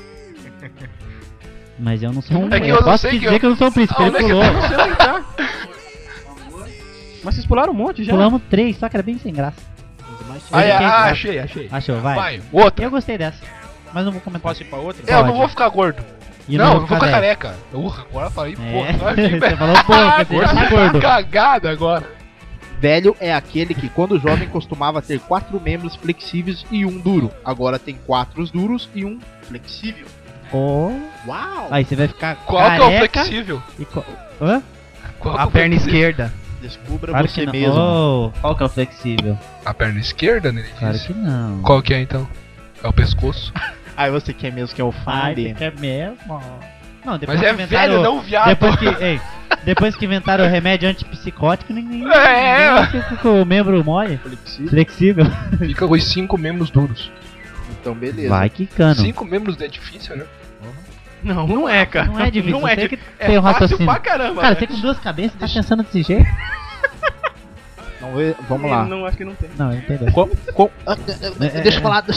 Mas eu não sou um. É que eu não posso sei te que dizer eu- que eu não sou um príncipe, ele Onde é que pulou. tá? Não sei onde tá. Mas vocês pularam um monte já. Pulamos 3, só que era bem sem graça. Ah, é, fiquei- achei. Achou, vai. Vai, outra. Eu gostei dessa. Mas não vou comentar. Posso ir pra outra? É, eu não Pode. vou ficar gordo. E não, eu vou ficar velho. careca. Agora eu falei, É. porra. Você falou porra, você já tá gordo. Cagada agora. Velho é aquele que, quando jovem, costumava ter 4 membros flexíveis e um duro. Agora tem 4 duros e um flexível. Oh. Uau! Aí você vai ficar Qual que é o careca flexível? e Hã? Qual que é A o perna flexível? esquerda. Descubra Claro você que não. mesmo. Oh, qual que é o flexível? A perna esquerda, né? ele Claro disse. que não. Qual que é então? É o pescoço? Aí você quer mesmo que eu Ai, fale? você quer mesmo? Não, depois Mas é que inventaram... velho, não viado. Depois que, ei, depois que inventaram o remédio antipsicótico, ninguém É. fica com o membro mole, Flexível? flexível. Fica com os 5 membros duros. Então, beleza. Vai quicando. 5 membros é difícil, né? Não, não é, cara. Não é difícil, Não é você difícil. que tem o fácil raciocínio. pra caramba. Cara, né? você com 2 cabeças tá pensando desse jeito? Vamos lá. Não, acho que não tem. Não, entendeu. Deixa eu falar.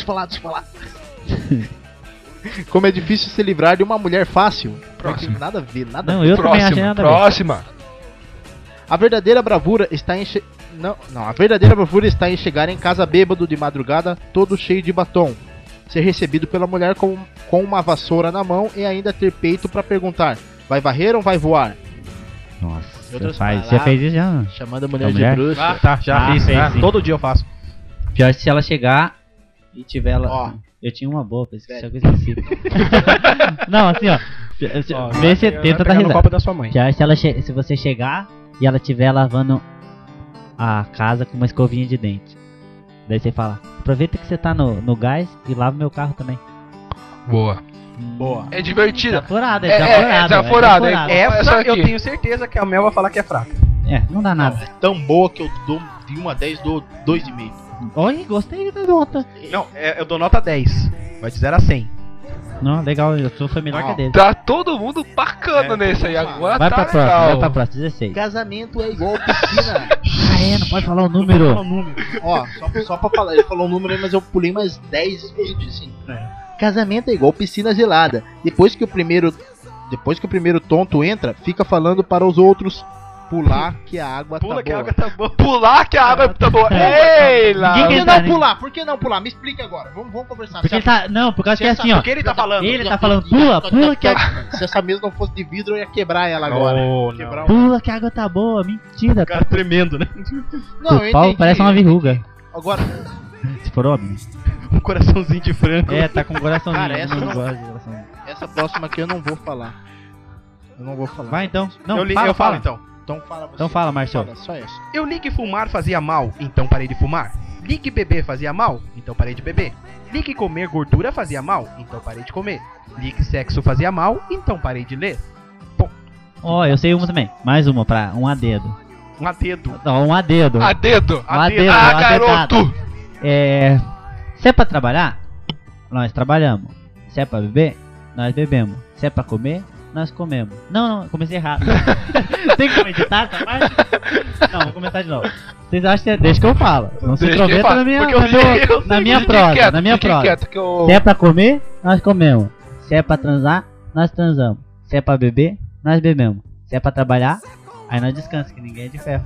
Como é difícil se livrar de uma mulher fácil. Próximo. Nada a ver, nada a Não, ver. eu também achei nada a ver. Próxima. A verdadeira bravura está em não, a verdadeira bravura está em chegar em casa bêbado de madrugada, todo cheio de batom. Ser recebido pela mulher com uma vassoura na mão e ainda ter peito pra perguntar: vai varrer ou vai voar? Nossa, Outras você palavras. fez isso já? Chamando a mulher de mulher? bruxa. Ah, tá, já Ah, fiz. fez, né? sim. Todo dia eu faço. Pior se ela chegar e tiver ela. Ó. Eu tinha uma boa, pensei que tinha esquecido. Não, assim, ó. Vê se tenta dar no risada. copo da sua mãe. Pior se, se você chegar e ela estiver lavando a casa com uma escovinha de dente. Daí você fala: aproveita que você tá no gás e lava meu carro também. Boa. Boa. É divertida. Desaforada, É desaforada, é. Essa Essa aqui. eu tenho certeza que a Mel vai falar que é fraca. É, não dá nada. É tão boa que eu dou de 1 a 10, dou 2,5. Oi, gostei da nota. Não, eu dou nota 10. Vai de 0 a 100. Não, legal, eu sou melhor Ó, que a dele. Tá todo mundo bacana nesse aí. Agora Vai tá pra próxima, legal. vai pra próxima, 16. Casamento é igual piscina. Ah, é, não pode falar o número. Ó, só pra falar, ele falou um número aí, mas eu pulei mais 10 vezes assim. Casamento é igual piscina gelada. Depois que o primeiro tonto entra, fica falando para os outros pular que a água Pula tá que a boa. água tá boa. Pular que a água tá boa. Ei, lá. Ninguém Por que entrar, não pular? Por que não pular? Me explica agora. Vamos conversar. Porque ele tá. Não, por causa que é assim, ó. O que ele tá falando? Ele tá falando, pula que a. Se essa mesa não fosse de vidro, eu ia quebrar ela agora. Oh, não. Quebrar Pula que a água tá boa, mentira. O cara tremendo, né? Não, O pau parece uma verruga. Agora, Se for homem. com um coraçãozinho de frango. É, tá com um coraçãozinho. Cara, essa eu não não- gosto de coraçãozinho. Essa próxima aqui eu não vou falar. Eu não vou falar. Vai então. Não, eu fala, falo fala. então. Então fala você. Então fala, Marcelo. Fala, só essa. Eu li que fumar fazia mal, então parei de fumar. Li que beber fazia mal, então parei de beber. Li que comer gordura fazia mal, então parei de comer. Li que sexo fazia mal, então parei de ler. Ó, eu sei uma também. Mais uma pra um a dedo. Um adedo. Não, um a dedo. A dedo. Um a dedo. Ah, um acertado. garoto. Se é pra trabalhar, nós trabalhamos. Se é pra beber, nós bebemos. Se é pra comer, nós comemos. Não, comecei errado. Tem como editar essa parte? Não, vou começar de novo. Vocês acham que é... Deixa que eu falo. Não se Deixa que ele intrometa fala, na minha, porque eu na sei, minha, eu sei, na minha fique prosa. quieto, Na minha fique prosa. quieto, que eu... Se é pra comer, nós comemos. Se é pra transar, nós transamos. Se é pra beber, nós bebemos. Se é pra trabalhar, aí nós descansamos, que ninguém é de ferro.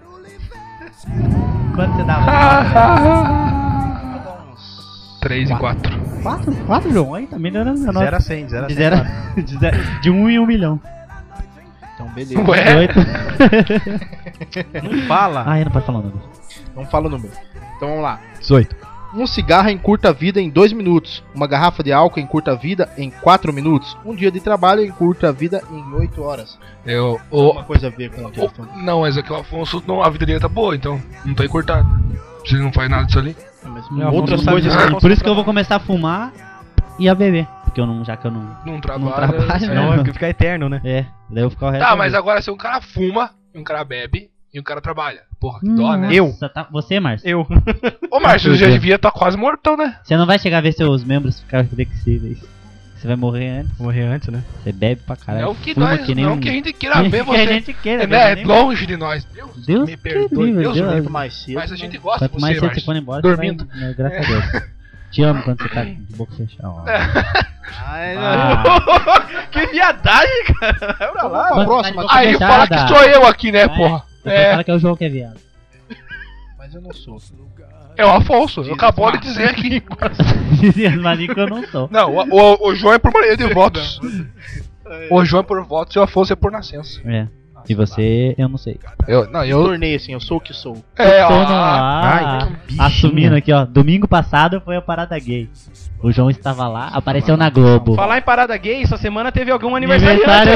Quanto você dava? 3 e 4. 4, João? Aí tá melhorando meu nome. 0 a 100, 0 a 100. De 1 em 1 milhão. Então, beleza. Ué? 8. Não fala. Ai, não pode falar o número. Não fala o número. Então vamos lá. 18. Um cigarro encurta a vida em 2 minutos. Uma garrafa de álcool encurta a vida em 4 minutos. Um dia de trabalho encurta a vida em 8 horas. O, Uma coisa a ver com o que eles estão dizendo. não, mas aqui o Afonso, não, a vida dele tá boa, então não tá encurtado. Você não faz nada disso ali. Mas Não, outras não coisas sabe. que Por isso que eu vou começar a fumar e a beber. Porque eu não, já que eu não. Não trabalha. Não trabalha, é. Não, é porque fica eterno, né? É, daí eu vou ficar o resto. Tá, da mas vida. agora se um cara fuma, e um cara bebe, e um cara trabalha. Porra, que dó, né? Eu. Nossa, tá... Você, Márcio? Eu. Ô, Márcio, você já devia estar quase mortão, né? Você não vai chegar a ver seus membros ficarem flexíveis. Você vai morrer antes. Vou morrer antes, né? Você bebe pra caralho. Não que fuma nós, que nem não um... que a gente queira ver que a você. gente queira, É nem- longe de nós. Deus me que perdoe, livre, Deus Deus. me muito mais cedo. Mas a gente gosta de Quanto mais você, cedo você for Márcio. embora, Dormindo. você vai... Graças a Deus. Te amo quando você tá de boca fechada. ó. Ai, Ah, Que viadagem, cara. Vai pra lá. Vamos pra Quando próxima. tá de boca Aí fechada, fala que sou eu aqui, né, vai. porra? Depois fala que é o João que é viado. Mas eu não sou. É o Afonso, eu acabou de dizer aqui. Dizendo ali que eu não sou. Não, o João é por maioria de votos. O João é por votos e o Afonso é por nascença. É. E você, eu não sei. Eu Tornei assim, eu sou o que sou. É, Tô ó. no ar, assumindo aqui, ó. Domingo passado foi a parada gay. O João estava lá, apareceu na Globo. Falar em parada gay, essa semana teve algum aniversário. Aniversário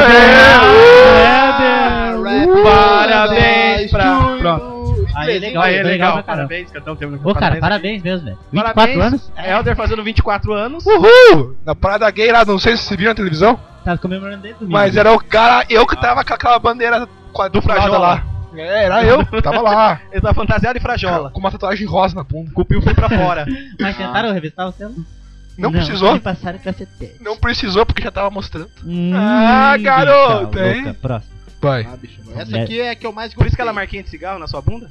Parabéns pra... Pronto. Aí, legal, Aí, legal, legal. pra caramba. Parabéns, Catão. Ô, cara, parabéns mesmo, velho. 24 Parabéns. anos? Helder fazendo 24 anos. Uhul! Na parada gay lá, não sei se você viu na televisão, Tava comemorando desde domingo. mas era o cara, eu que tava com aquela bandeira quadruflada Frajola. lá. É, era eu, tava lá. Ele tá fantasiado de frajola. Com uma tatuagem rosa na bunda. Com o pio pra fora. Mas tentaram revistar você? Não precisou. Me passaram cacetete. Não precisou porque já tava mostrando. Ah, garoto, hein? Próximo. Vai. Ah, bicho, essa aqui é a que eu mais gostei. Por isso que ela marquinha de cigarro na sua bunda?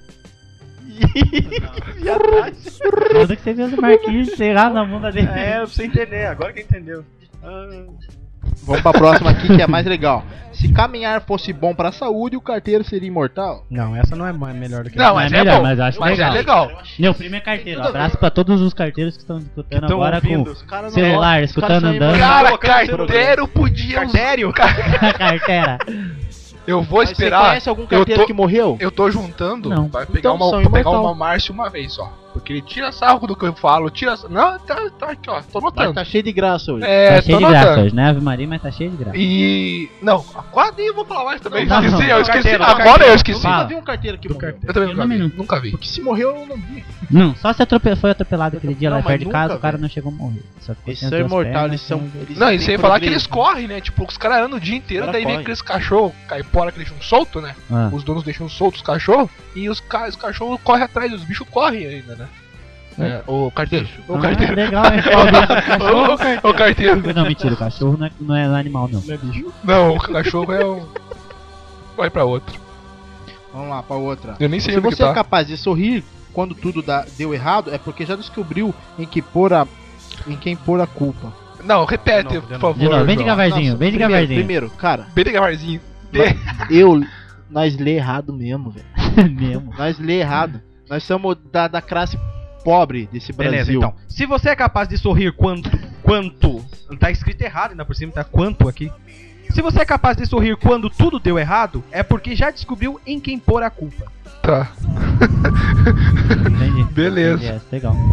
Viadagem. Manda que você viu o Marquinhos encerrar na bunda dele. É, pra você entender, agora que entendeu. Vamos pra próxima aqui que é mais legal. Se caminhar fosse bom pra saúde, o carteiro seria imortal. Não, essa não é melhor do que Não, Não, mas é é, melhor, bom. mas eu acho Mas legal. é legal. Meu primo é carteiro. Abraço pra todos os carteiros que estão escutando Tão agora ouvindo. Os caras celular, os escutando, caras são andando. imortais. Cara, colocando carteiro podia. Cartério? com a carteira. Eu vou Mas esperar. Você conhece algum carteiro que morreu? Eu tô juntando Não. pra pegar, Então uma, são pra pegar imortal. uma Márcio uma vez só. Porque ele tira sarro do que eu falo, tira. Não, tá aqui, ó. Tô Mas notando. tá cheio de graça hoje. É, Tá cheio tô de graça notando. hoje, né, Ave Maria, mas tá cheio de graça. E. Não, quase nem vou falar mais também. Não, Esqueci, não. eu esqueci. Carteiro, Agora carteiro. eu esqueci. Eu nunca Fala. vi um carteiro que morreu. Eu também Eu nunca também vi. não. Nunca vi. Porque se morreu, eu não vi. Não, só se foi atropelado aquele dia Não, lá mas perto de casa, nunca, o cara velho. não chegou a morrer. Só ficou Eles sem as são duas imortais, pernas, eles são... sem- Eles Não, e têm sem falar que progresso. eles correm, né? Tipo, os caras andam o dia inteiro, Ela daí vem corre. aqueles cachorros, caipora que deixam solto, né? Ah. Os donos deixam soltos os cachorros, e os cachorros correm atrás, os bichos correm ainda, né? É, o carteiro. O Ah, carteiro. legal, hein? Cachorro ou carteiro? O carteiro. Não, mentira, o cachorro não é animal, não. Não, o cachorro é um. Vai pra outro. Vamos lá, pra outra. Eu nem sei Se onde que você é tá. capaz de sorrir quando tudo deu errado, é porque já descobriu em quem pôr a culpa. Não, repete, De novo, por favor. De novo, bem João. devagarzinho, Nossa, bem primeiro, devagarzinho. Primeiro, cara, Bem devagarzinho. nós lê errado mesmo, velho. Mesmo. Nós lê errado. Nós somos da classe pobre desse Brasil. Beleza, então. Se você é capaz de sorrir quanto... Tá escrito errado ainda por cima, tá quanto aqui. Se você é capaz de sorrir quando tudo deu errado, é porque já descobriu em quem pôr a culpa. Tá. Entendi. Beleza. Entendi, legal.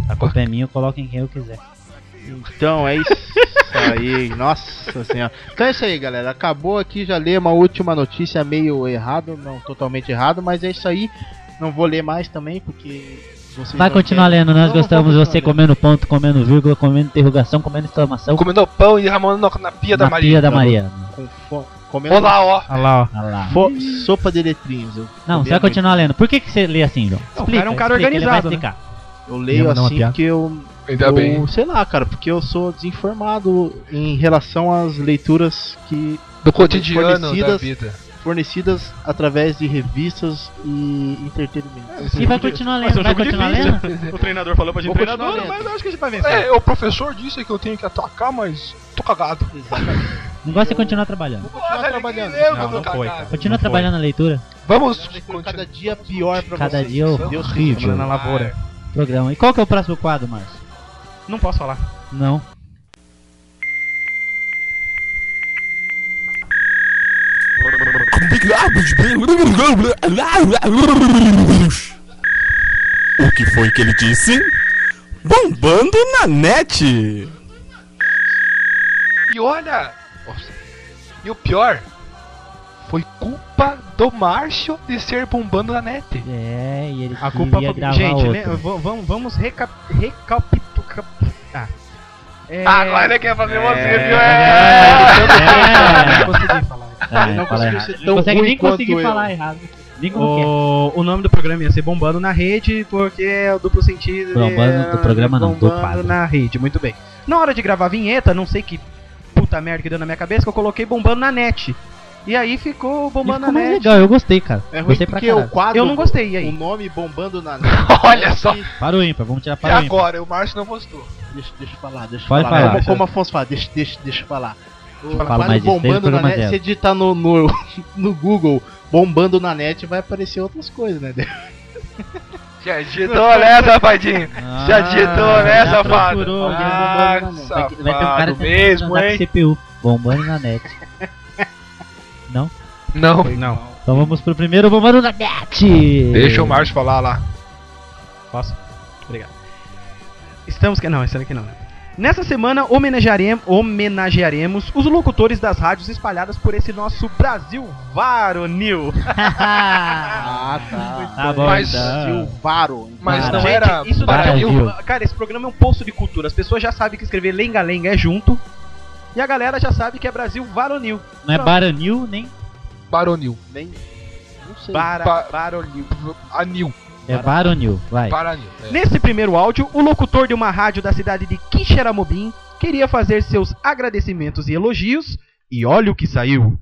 A culpa é minha, eu coloco em quem eu quiser. Então é isso aí, nossa senhora. Então é isso aí, galera. Acabou aqui, já li uma última notícia meio errado, não totalmente errado, mas é isso aí. Não vou ler mais também, porque vocês Vai não continuar querem. lendo, nós Não, vou gostamos de continuar você lendo. comendo ponto, comendo vírgula, comendo interrogação, comendo exclamação. Comendo pão e derramando na pia da Na Maria. pia da Maria. Com fome. Comendo Olha lá, ó. Olha lá, ó. Ah lá. sopa de letrinhos. Eu Não, você comia vai continuar lendo. Por que você lê assim, João? Não, o cara é um cara explica, ele vai organizado, né? explicar. Eu leio Ia mandar uma assim piada. porque eu Ainda bem. sei lá, cara, porque eu sou desinformado em relação às leituras que Do cotidiano da fornecidas- vida. fornecidas através de revistas e entretenimento. E vai continuar Mas é lendo, um vai jogo continuar difícil. lendo? O treinador falou pra gente Vou continuar treinador, lendo. mas eu acho que a gente vai vencer. É, o professor disse que eu tenho que atacar, mas tô cagado. Exatamente. Não gosta de continuar trabalhando. Continuar trabalhando. Eu Não, tô não foi, cagado. cara. Continua Não foi. trabalhando na leitura. Vamos Cada continuar. dia pior pra Cada vocês. dia Deus horrível. quiser. Na lavoura. Programa. E qual que é o próximo quadro, Márcio? Não posso falar. Não. O que foi que ele disse? Bombando na net! E olha. Nossa. E o pior. Foi culpa do Márcio de ser bombando na net. É, e ele A culpa queria foi... gravar Gente, outro. vamos recapitular. Agora ele quer fazer você, viu? Não consegui falar. Ah, Ele não fala conseguiu errado. ser Não tão consegue ruim nem quanto conseguir eu. falar errado. Nem como quer. O nome do programa ia ser Bombando na Rede, porque é o duplo sentido. Bombando do programa não, do Bombando quadro. na Rede, muito bem. Na hora de gravar a vinheta, não sei que puta merda que deu na minha cabeça, que eu coloquei Bombando na Net. E aí ficou E Bombando ficou na mais Net. legal, eu gostei, cara. É ruim Gostei pra porque o caralho. quadro. Eu não gostei, e aí? O nome bombando na net. Olha só. Para o ímpar, vamos tirar E para o ímpar. agora? O Márcio não gostou. Deixa eu falar, deixa eu Pode falar. falar. Como Afonso fala, deixa eu falar. O Fala quadro mais disso, desde o bombando na programa net, zero. se digitar no Google bombando na net, vai aparecer outras coisas, né? Já digitou, né, safadinho? Já digitou, né, já safado? procurou, Ah, Vai ter um cara safado mesmo, tentando hein? com CPU, bombando na net. Não? Não. Não, Então vamos pro primeiro bombando na net. Deixa o Márcio falar lá. posso? Obrigado. Estamos que. Não, esse aqui não. Nessa semana homenagearemos os locutores das rádios espalhadas por esse nosso Brasil varonil. Ah, tá. Tá bom, Mas- então. Silvaro. Mas Para. não Gente, era isso Brasil. daqui, cara, esse programa é um poço de cultura. As pessoas já sabem que escrever lenga-lenga é junto. E a galera já sabe que é Brasil varonil. Não é Baranil, nem. Baronil. Nem. Não sei. Varonil. Anil. É Baronil, vai. Baranil. É. Nesse primeiro áudio, o locutor de uma rádio da cidade de Quixeramobim queria fazer seus agradecimentos e elogios. E olha o que saiu.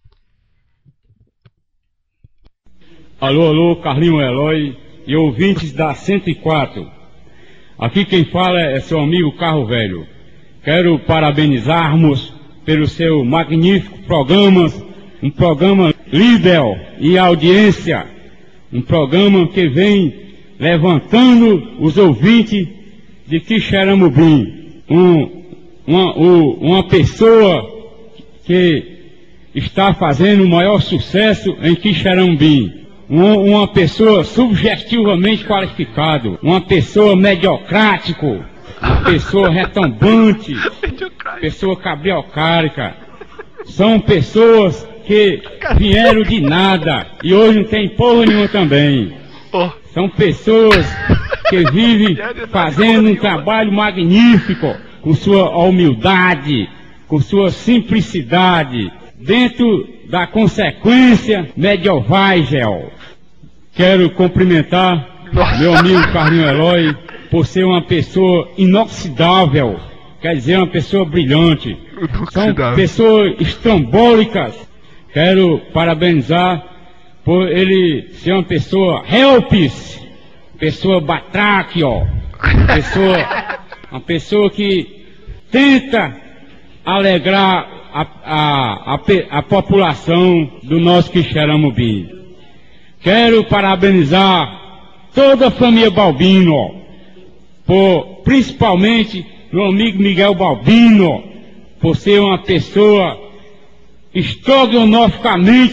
Alô, alô, Carlinho Eloy e ouvintes da 104. Aqui quem fala é seu amigo Carro Velho. Quero parabenizarmos pelo seu magnífico programa, um programa líder e audiência, um programa que vem levantando os ouvintes de Quixeramobim. Uma pessoa que está fazendo o maior sucesso em Quixeramobim. Uma pessoa subjetivamente qualificada, uma pessoa mediocrático, uma pessoa retumbante, pessoa cabriocárica. São pessoas que vieram de nada e hoje não tem porra nenhuma também. São pessoas que vivem fazendo um trabalho magnífico, com sua humildade, com sua simplicidade, dentro da consequência medieval. Quero cumprimentar meu amigo Carlinho Eloy por ser uma pessoa inoxidável, quer dizer, uma pessoa brilhante. São pessoas estrambólicas. Quero parabenizar por ele ser uma pessoa helpis, pessoa batráquio, uma pessoa que tenta alegrar a população do nosso Quixeramobim. Quero parabenizar toda a família Balbino, principalmente meu amigo Miguel Balbino, por ser uma pessoa estrogonoficamente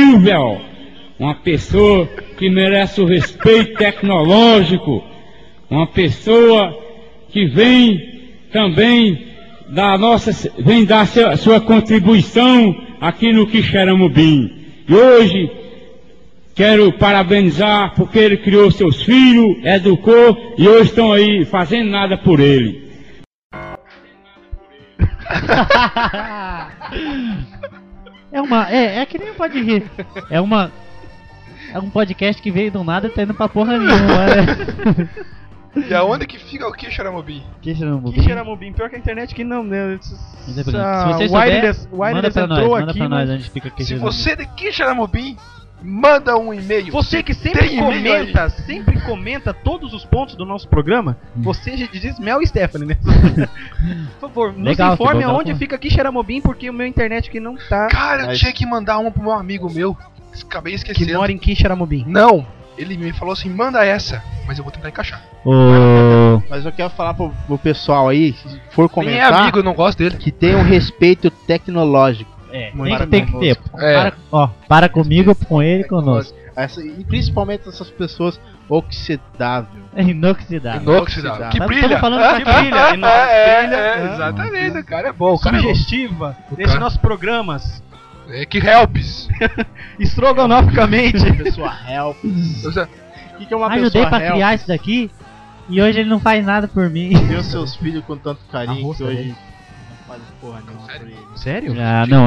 sensível, uma pessoa que merece o respeito tecnológico, uma pessoa que vem também vem dar sua contribuição aqui no Quixeramobim. E hoje quero parabenizar porque ele criou seus filhos, educou e hoje estão aí fazendo nada por ele. É que nem pode rir. É um podcast que veio do nada e tá indo pra porra nenhuma, né? E aonde que fica o Quixeramobim? Quixeramobim, pior que a internet que não, né? Se você souber, manda pra nós onde fica Se Quixeramobim. você é de Quixeramobim, manda um e-mail. Você que sempre tem e-mail comenta todos os pontos do nosso programa, você já diz Mel e Stephanie, né? Por favor, nos Legal, informe que bom, aonde fica Quixeramobim, porque o meu internet aqui não tá... Cara, eu tinha que mandar uma pro meu amigo meu. Acabei esquecendo. Que mora em Quixeramobim. Não, ele me falou assim, manda essa, mas eu vou tentar encaixar. Mas eu quero falar pro pessoal aí, se for Nem é comentar, amigo, eu não gosto dele. que tem um respeito tecnológico. Tem que ter. É. Para comigo, com ele e conosco. E principalmente essas pessoas oxidável. É inoxidável. Inoxidável. Que Tá- brilha. tamo falando que brilha, É, exatamente, o cara é bom. O cara é bom. Sugestiva desses nossos programas. É que helps. Estrogonoficamente. Pessoa help. O que é uma Ajudei pessoa pra help? criar isso daqui e hoje ele não faz nada por mim. Criou seus filhos com tanto carinho Arroz, que hoje não faz porra nenhuma por ele. Sério? Ah, não,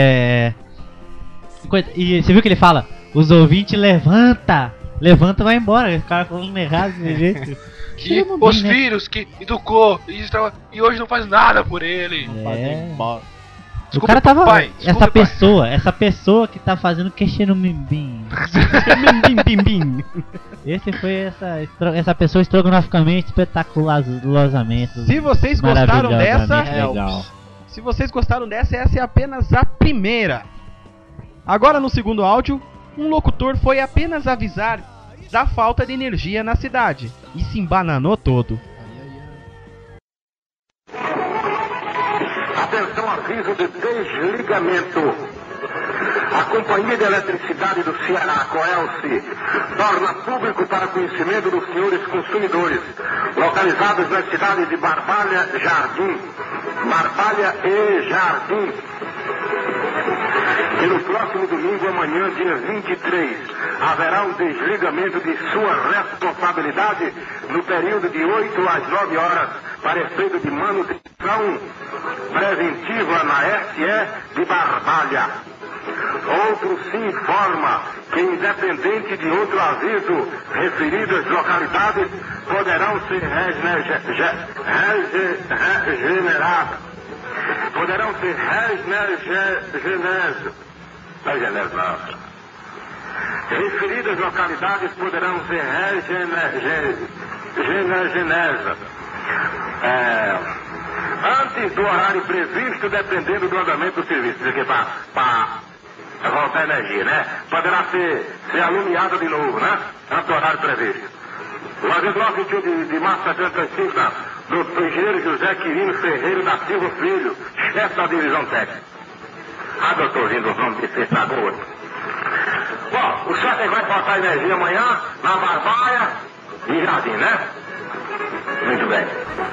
E você viu que ele fala? Os ouvintes levanta e vai embora. O cara falando errado desse jeito. Que os filhos que educou e hoje não faz nada por ele. O cara tava. pai. Desculpa, Essa pessoa que tá fazendo queixerumimbim. Essa pessoa estrogonoficamente espetaculosamente. Se vocês gostaram dessa, legal. se vocês gostaram dessa, essa é apenas a primeira. Agora no segundo áudio, um locutor foi apenas avisar da falta de energia na cidade e se embananou todo. Atenção, aviso de desligamento. A Companhia de Eletricidade do Ceará, Coelce, torna público para conhecimento dos senhores consumidores, localizados na cidade de Barbalha e Jardim, que no próximo domingo, amanhã, dia 23, haverá um desligamento de sua responsabilidade no período de 8 às 9 horas para efeito de manutenção preventiva na SE de Barbalha. Outro se informa que, independente de outro aviso, referidas localidades poderão ser regeneradas. Referidas localidades poderão ser regeneradas. Antes do horário previsto, dependendo do andamento do serviço. Isso aqui para voltar a energia, né? Poderá ser alumiada de novo, né? Antes do horário previsto. Logo 21 de março de 75, do engenheiro José Quirino Ferreira da Silva Filho, chefe da divisão técnica. Doutor, vindo o nome de ser da boa. Bom, o chefe vai botar energia amanhã na Barbalha e Jardim, né? Muito bem.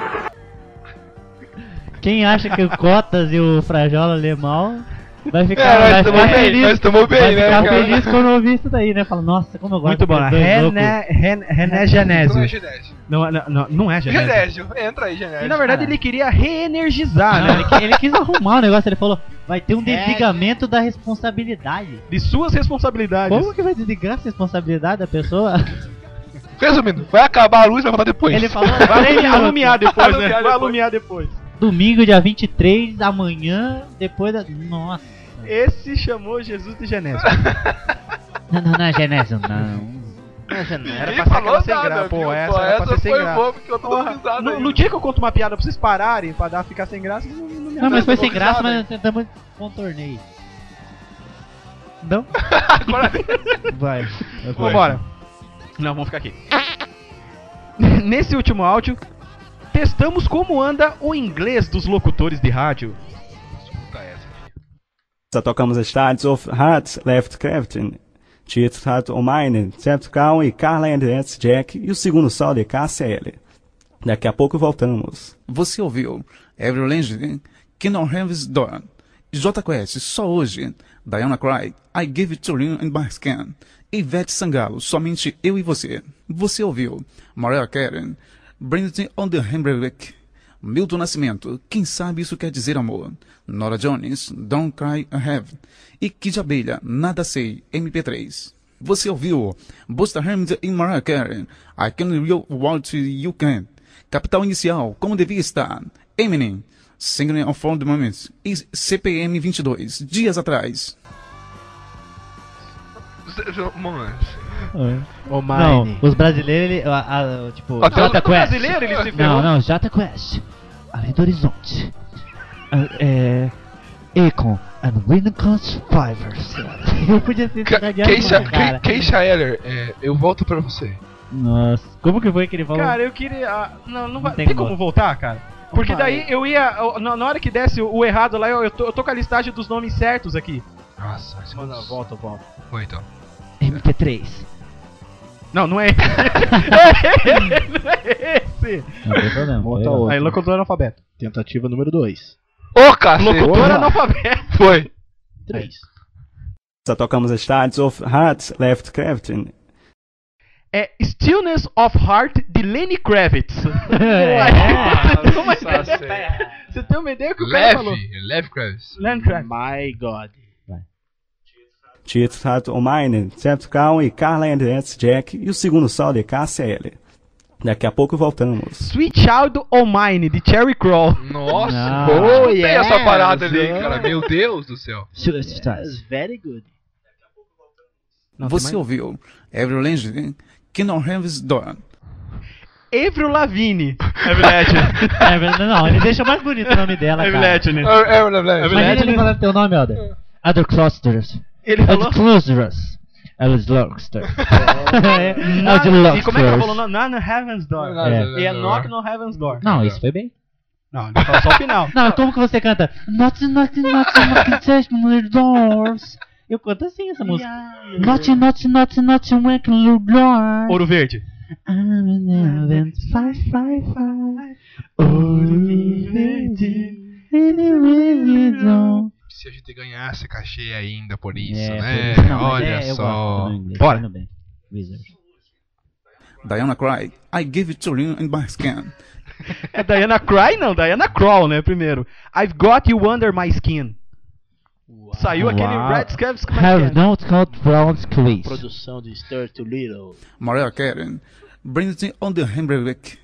Quem acha que o Cotas e o Frajola lê mal vai ficar, feliz. Nós estamos bem, vai né? ficar Cara? feliz quando ouvir isso daí, né? Fala, nossa, como eu gosto Muito bom. desses dois loucos. René Genésio. Não é Genésio. Não é Genésio. Genésio, entra aí, Genésio. E na verdade ele queria reenergizar, né? Ele quis arrumar o negócio, ele falou, vai ter um desligamento da responsabilidade. De suas responsabilidades. Como que vai desligar a responsabilidade da pessoa? Resumindo, vai acabar a luz e vai voltar depois. Ele falou, Vai alumiar depois, né? Alumiar Vai depois. alumiar depois. domingo, dia 23, amanhã, depois da... Nossa. Esse chamou Jesus de Genésio. Não, Genésio, não. Era pra ser aquela sem graça, pô. Essa era pra ser sem graça. Boa, porque eu tô dando risada No dia que eu conto uma piada pra vocês pararem, pra ficar sem graça, não me Não, mas foi sem tô graça, risada, mas tentamos contornei. Não? Agora Vai. Vambora. Não, vamos ficar aqui. Nesse último áudio, testamos como anda o inglês dos locutores de rádio. Tocamos as tardes of Hart, Left Crafton, Tieto Hart O'Mine, Certo Cal e Carla Andreas Jack e o segundo sol de KCL. Daqui a pouco voltamos. Você ouviu Every Legend, Kingdom Heaven's Door, J Quest, Só Hoje, Diana Cry, I Give It To You in My Skin, Ivete Sangalo, Somente Eu e Você. Você ouviu Mariah Carey, Brendan on the Hamburg, Milton Nascimento, Quem Sabe Isso Quer Dizer Amor, Nora Jones, Don't Cry I Have, e Kid Abelha, Nada Sei, MP3. Você ouviu Busta Rhymes e Mariah Carey, I Can Real What You Can, Capital Inicial, Como Devia Estar, Eminem, Singing of All the Moments, e CPM 22, Dias Atrás. Não, os brasileiros, tipo, Até Jota o Quest. brasileiro, ele se ferrou. Não, Jota Quest. Além do Horizonte. Econ and Winnicott Survivors. Eu podia ser cara. Keisha Eller, eu volto pra você. Nossa, como que foi que ele falou? Cara, eu queria... Não vai... tem Tem como como voltar, cara? Porque daí eu ia... Na hora que desce o errado lá, eu tô com a listagem dos nomes certos aqui. Nossa, Mano, volta. foi então. MP3. Não é esse. Não é esse. Não tem problema. Volta foi. outro. Aí, locutor analfabeto. Tentativa número 2. Ô, cacete! Locutor analfabeto. Foi. 3. Já tocamos Stars of Hearts, Left Crafting. É Stillness of Heart, de Lenny Kravitz. Você tem uma ideia que o cara falou? Leve Kravitz. Lenny Kravitz. My God. Tieto Tato Omine, Septo Cal e Carla Andreas Jack. E o segundo sol de Cássia L. Daqui a pouco voltamos. Sweet Child O' Mine, de Cherry Crawl. Nossa, Oh, tem yes. essa parada ali, cara. Meu Deus do céu. Very good. Não, tem Você mais- ouviu Every Legend, Kingdom Heaven's Door, Avril Lavigne. Evelyn. Não, ele deixa mais bonito o nome dela, cara. Imagina ele falando teu nome, Alder. Other Clusters. Ele falou... Other Clusters. Elas Lockster. E como é que ele falou? Not no Heaven's Door. E é Knock no Heaven's Door. Não, isso foi bem. Não, ele falou só o final. Não, como que você canta? Not knocking the doors. Eu canto assim essa música. Not knocking your door. Ouro Verde. Se a gente ganhasse cachê ainda por isso, É, né? por isso. Não, mas Olha eu só. gosto do inglês, Bora. tudo bem. Wizard. Diana Cry, I Give It To You in My Skin. É Diana Cry? Não, Diana Crawl, né? Primeiro. I've Got You Under My Skin. Saiu aquele Red Scavs. Have not got brown squeeze. Produção de Stuart Little. Mariah Carey, Brendan on the Hamburg,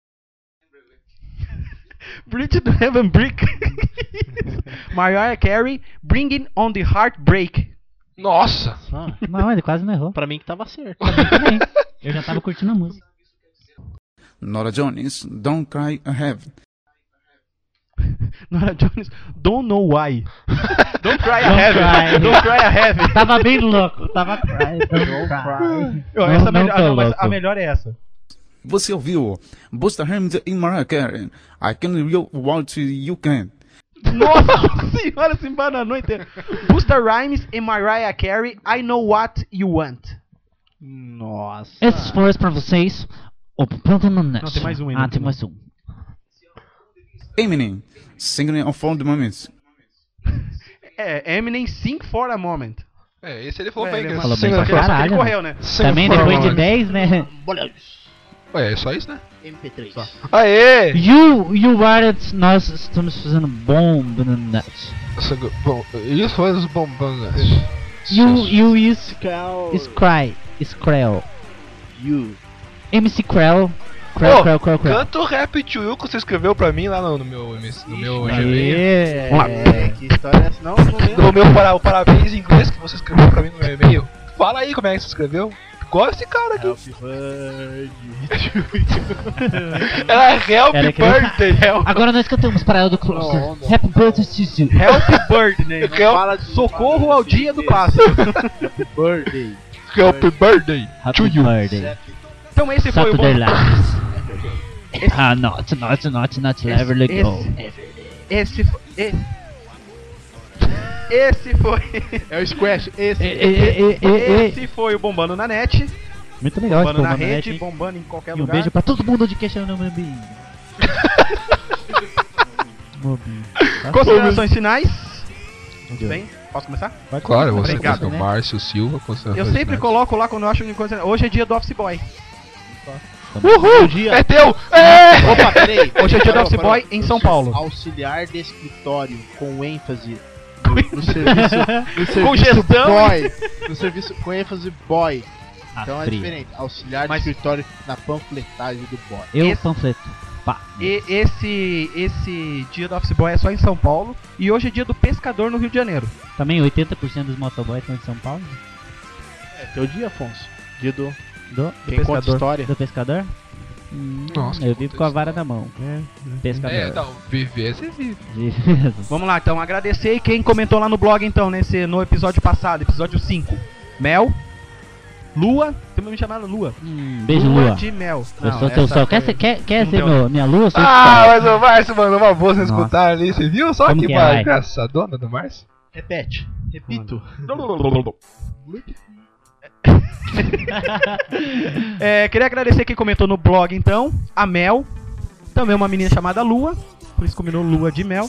Bridge to Heaven Brick. Mariah Carey, Bringing on the Heartbreak. Nossa! Não, ele quase não errou. Pra mim que tava certo. Também. Eu já tava curtindo a música. Nora Jones, Don't Cry I Have, Nora Jones, Don't Know Why. Don't Cry I Don't Have. cry. Don't Cry I Have. Tava bem louco. Tava cry. Don't cry. Essa Não melhor, tô não, mas louco. a melhor é essa. Você ouviu Busta Rhymes e Mariah Carey, I Can Real What You Can. Nossa senhora, se embananou inteiro. Busta Rhymes e Mariah Carey, I Know What You Want. Nossa. Esses foram pra vocês. O Planta no Net. Não, tem mais um ainda. Tem mais um. Eminem, Singing of All the Moments. É, Eminem, Sing for a Moment. Ele falou bem. ele que falou Sing bem for pra a caralho. Ele correu, né? Sing Também for a depois de moment. 10, né? Ué, é só isso, né? MP3. Aê! You Arts, nós estamos fazendo bomba no net. Bom, isso foi os bombangas. You is Skrell. You. MC Krell. Ô, Krell. canta o Rap to You que você escreveu pra mim lá no meu Gmail. Que história é essa? Não lembro. No meu parabéns em inglês que você escreveu pra mim no meu e-mail. Fala aí como é que você escreveu. Igual esse cara aqui. Era Help Era que- Birthday. Agora nós cantamos para ela do Cluster. Não. Happy Birthday to you. Help Bird, né? Fala de Socorro ao dia do pássaro. Birthday. Help Birthday to Happy you. Birthday. Então esse foi o Saturday bom. Lives. Not never let go. Esse foi. É o Squash. Esse. Esse foi o Bombando na Net. Muito legal esse Bombando na Bombando na rede, Net, hein? bombando em qualquer E um lugar. beijo pra todo mundo de queixando no Mobinho. Mobinho. Tá? Considerações finais? Muito bem. Posso começar? Vai Claro, começar, você Obrigado, gosta do né? Márcio Silva. Eu sempre coloco lá quando eu acho que coisa. Hoje é dia do Office Boy. Uhul! Dia. É teu! É! Opa, peraí. Hoje é dia do Parou, Office parou. Boy em São Paulo. Auxiliar de escritório com ênfase no serviço, no serviço Com gestão. boy. No serviço com ênfase boy. Então é frio. diferente. Auxiliar Mas- de escritório na panfletagem do boy. Eu Esse- panfleto. Pá. E esse dia do Office Boy é só em São Paulo. E hoje é dia do pescador no Rio de Janeiro. Também 80% dos motoboys estão de São Paulo. É teu dia, Afonso. Dia do Do quem conta pescador. história. Do pescador? Nossa, Eu que vivo com a contexto. vara na mão. Pescador. É, não, viver você vive. Vamos lá, então, agradecer quem comentou lá no blog, então, no episódio passado, episódio 5. Mel, Lua, tem me chamado Lua. Beijo, Lua. de Mel. Eu Não, sou teu essa sol. foi- Quer não ser deu. minha lua? Eu sou Ah, teu mas o Márcio mandou uma boa sem Nossa. escutar ali. Você viu só Como que que é, vai? engraçadona do Márcio? Repete. Repito. Queria agradecer quem comentou no blog, então. A Mel, também uma menina chamada Lua, por isso combinou Lua de Mel.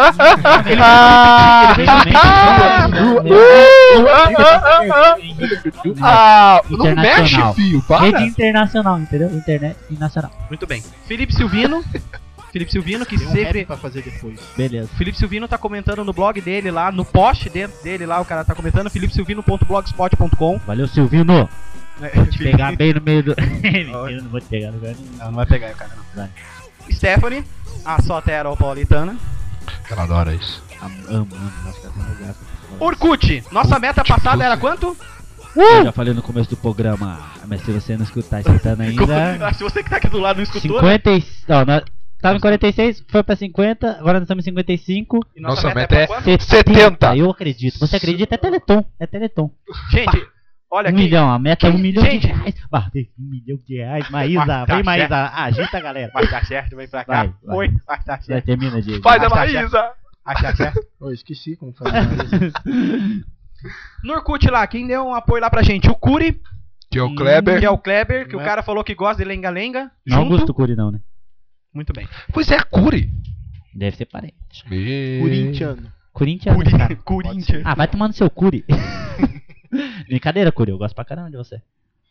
Não mexe, Internacional. filho, para. Rede internacional, entendeu? Internet nacional. Muito bem. Felipe Silvino, que Tem um sempre... rap pra fazer depois. Beleza. Felipe Silvino tá comentando no blog dele lá, no post dentro dele lá, o cara tá comentando, felipesilvino.blogspot.com. Valeu, Silvino. Vou Te pegar bem no meio do. Mentira, não vou te pegar no lugar nenhum. Não vai pegar o cara não. Vai. Stephanie, a soteropolitana. Ela adora isso. Amo. Nossa, tá sendo graça. Orkut, nossa meta passada era quanto? Eu já falei no começo do programa, mas se você não escutar, escutando ainda. Se você que tá aqui do lado não escutou, 50 e... Não, nós tava em 46, foi pra 50, agora nós estamos em 55. E Nossa meta é pra quanto? 70. Eu acredito. Você acredita? É Teleton. É Teleton. Gente, olha 1 aqui. milhão, a meta é 1 milhão Gente. de reais. Bah, tem 1 milhão de reais. Maísa, Tá vem Maísa. certo. Agita, galera. Vai dar certo, vem pra cá. Vai. Foi, vai dar Vai, certo. termina, Diego. Faz a Vai dar Maísa. Vai dar certo. Ô, esqueci como fazer isso. No Orkut lá, quem deu um apoio lá pra gente? O Curi, Que é o Kleber. que é o Kleber, que o Né? cara falou que gosta de lenga-lenga. Não Junto. Augusto Cury, não, né? Muito bem. Pois é, Curi. Deve ser parente. Corintiano. Corinthians, né, cara? Corinthians. Ah, vai tomar no seu Cury. Brincadeira, Cury. Eu gosto pra caramba de você.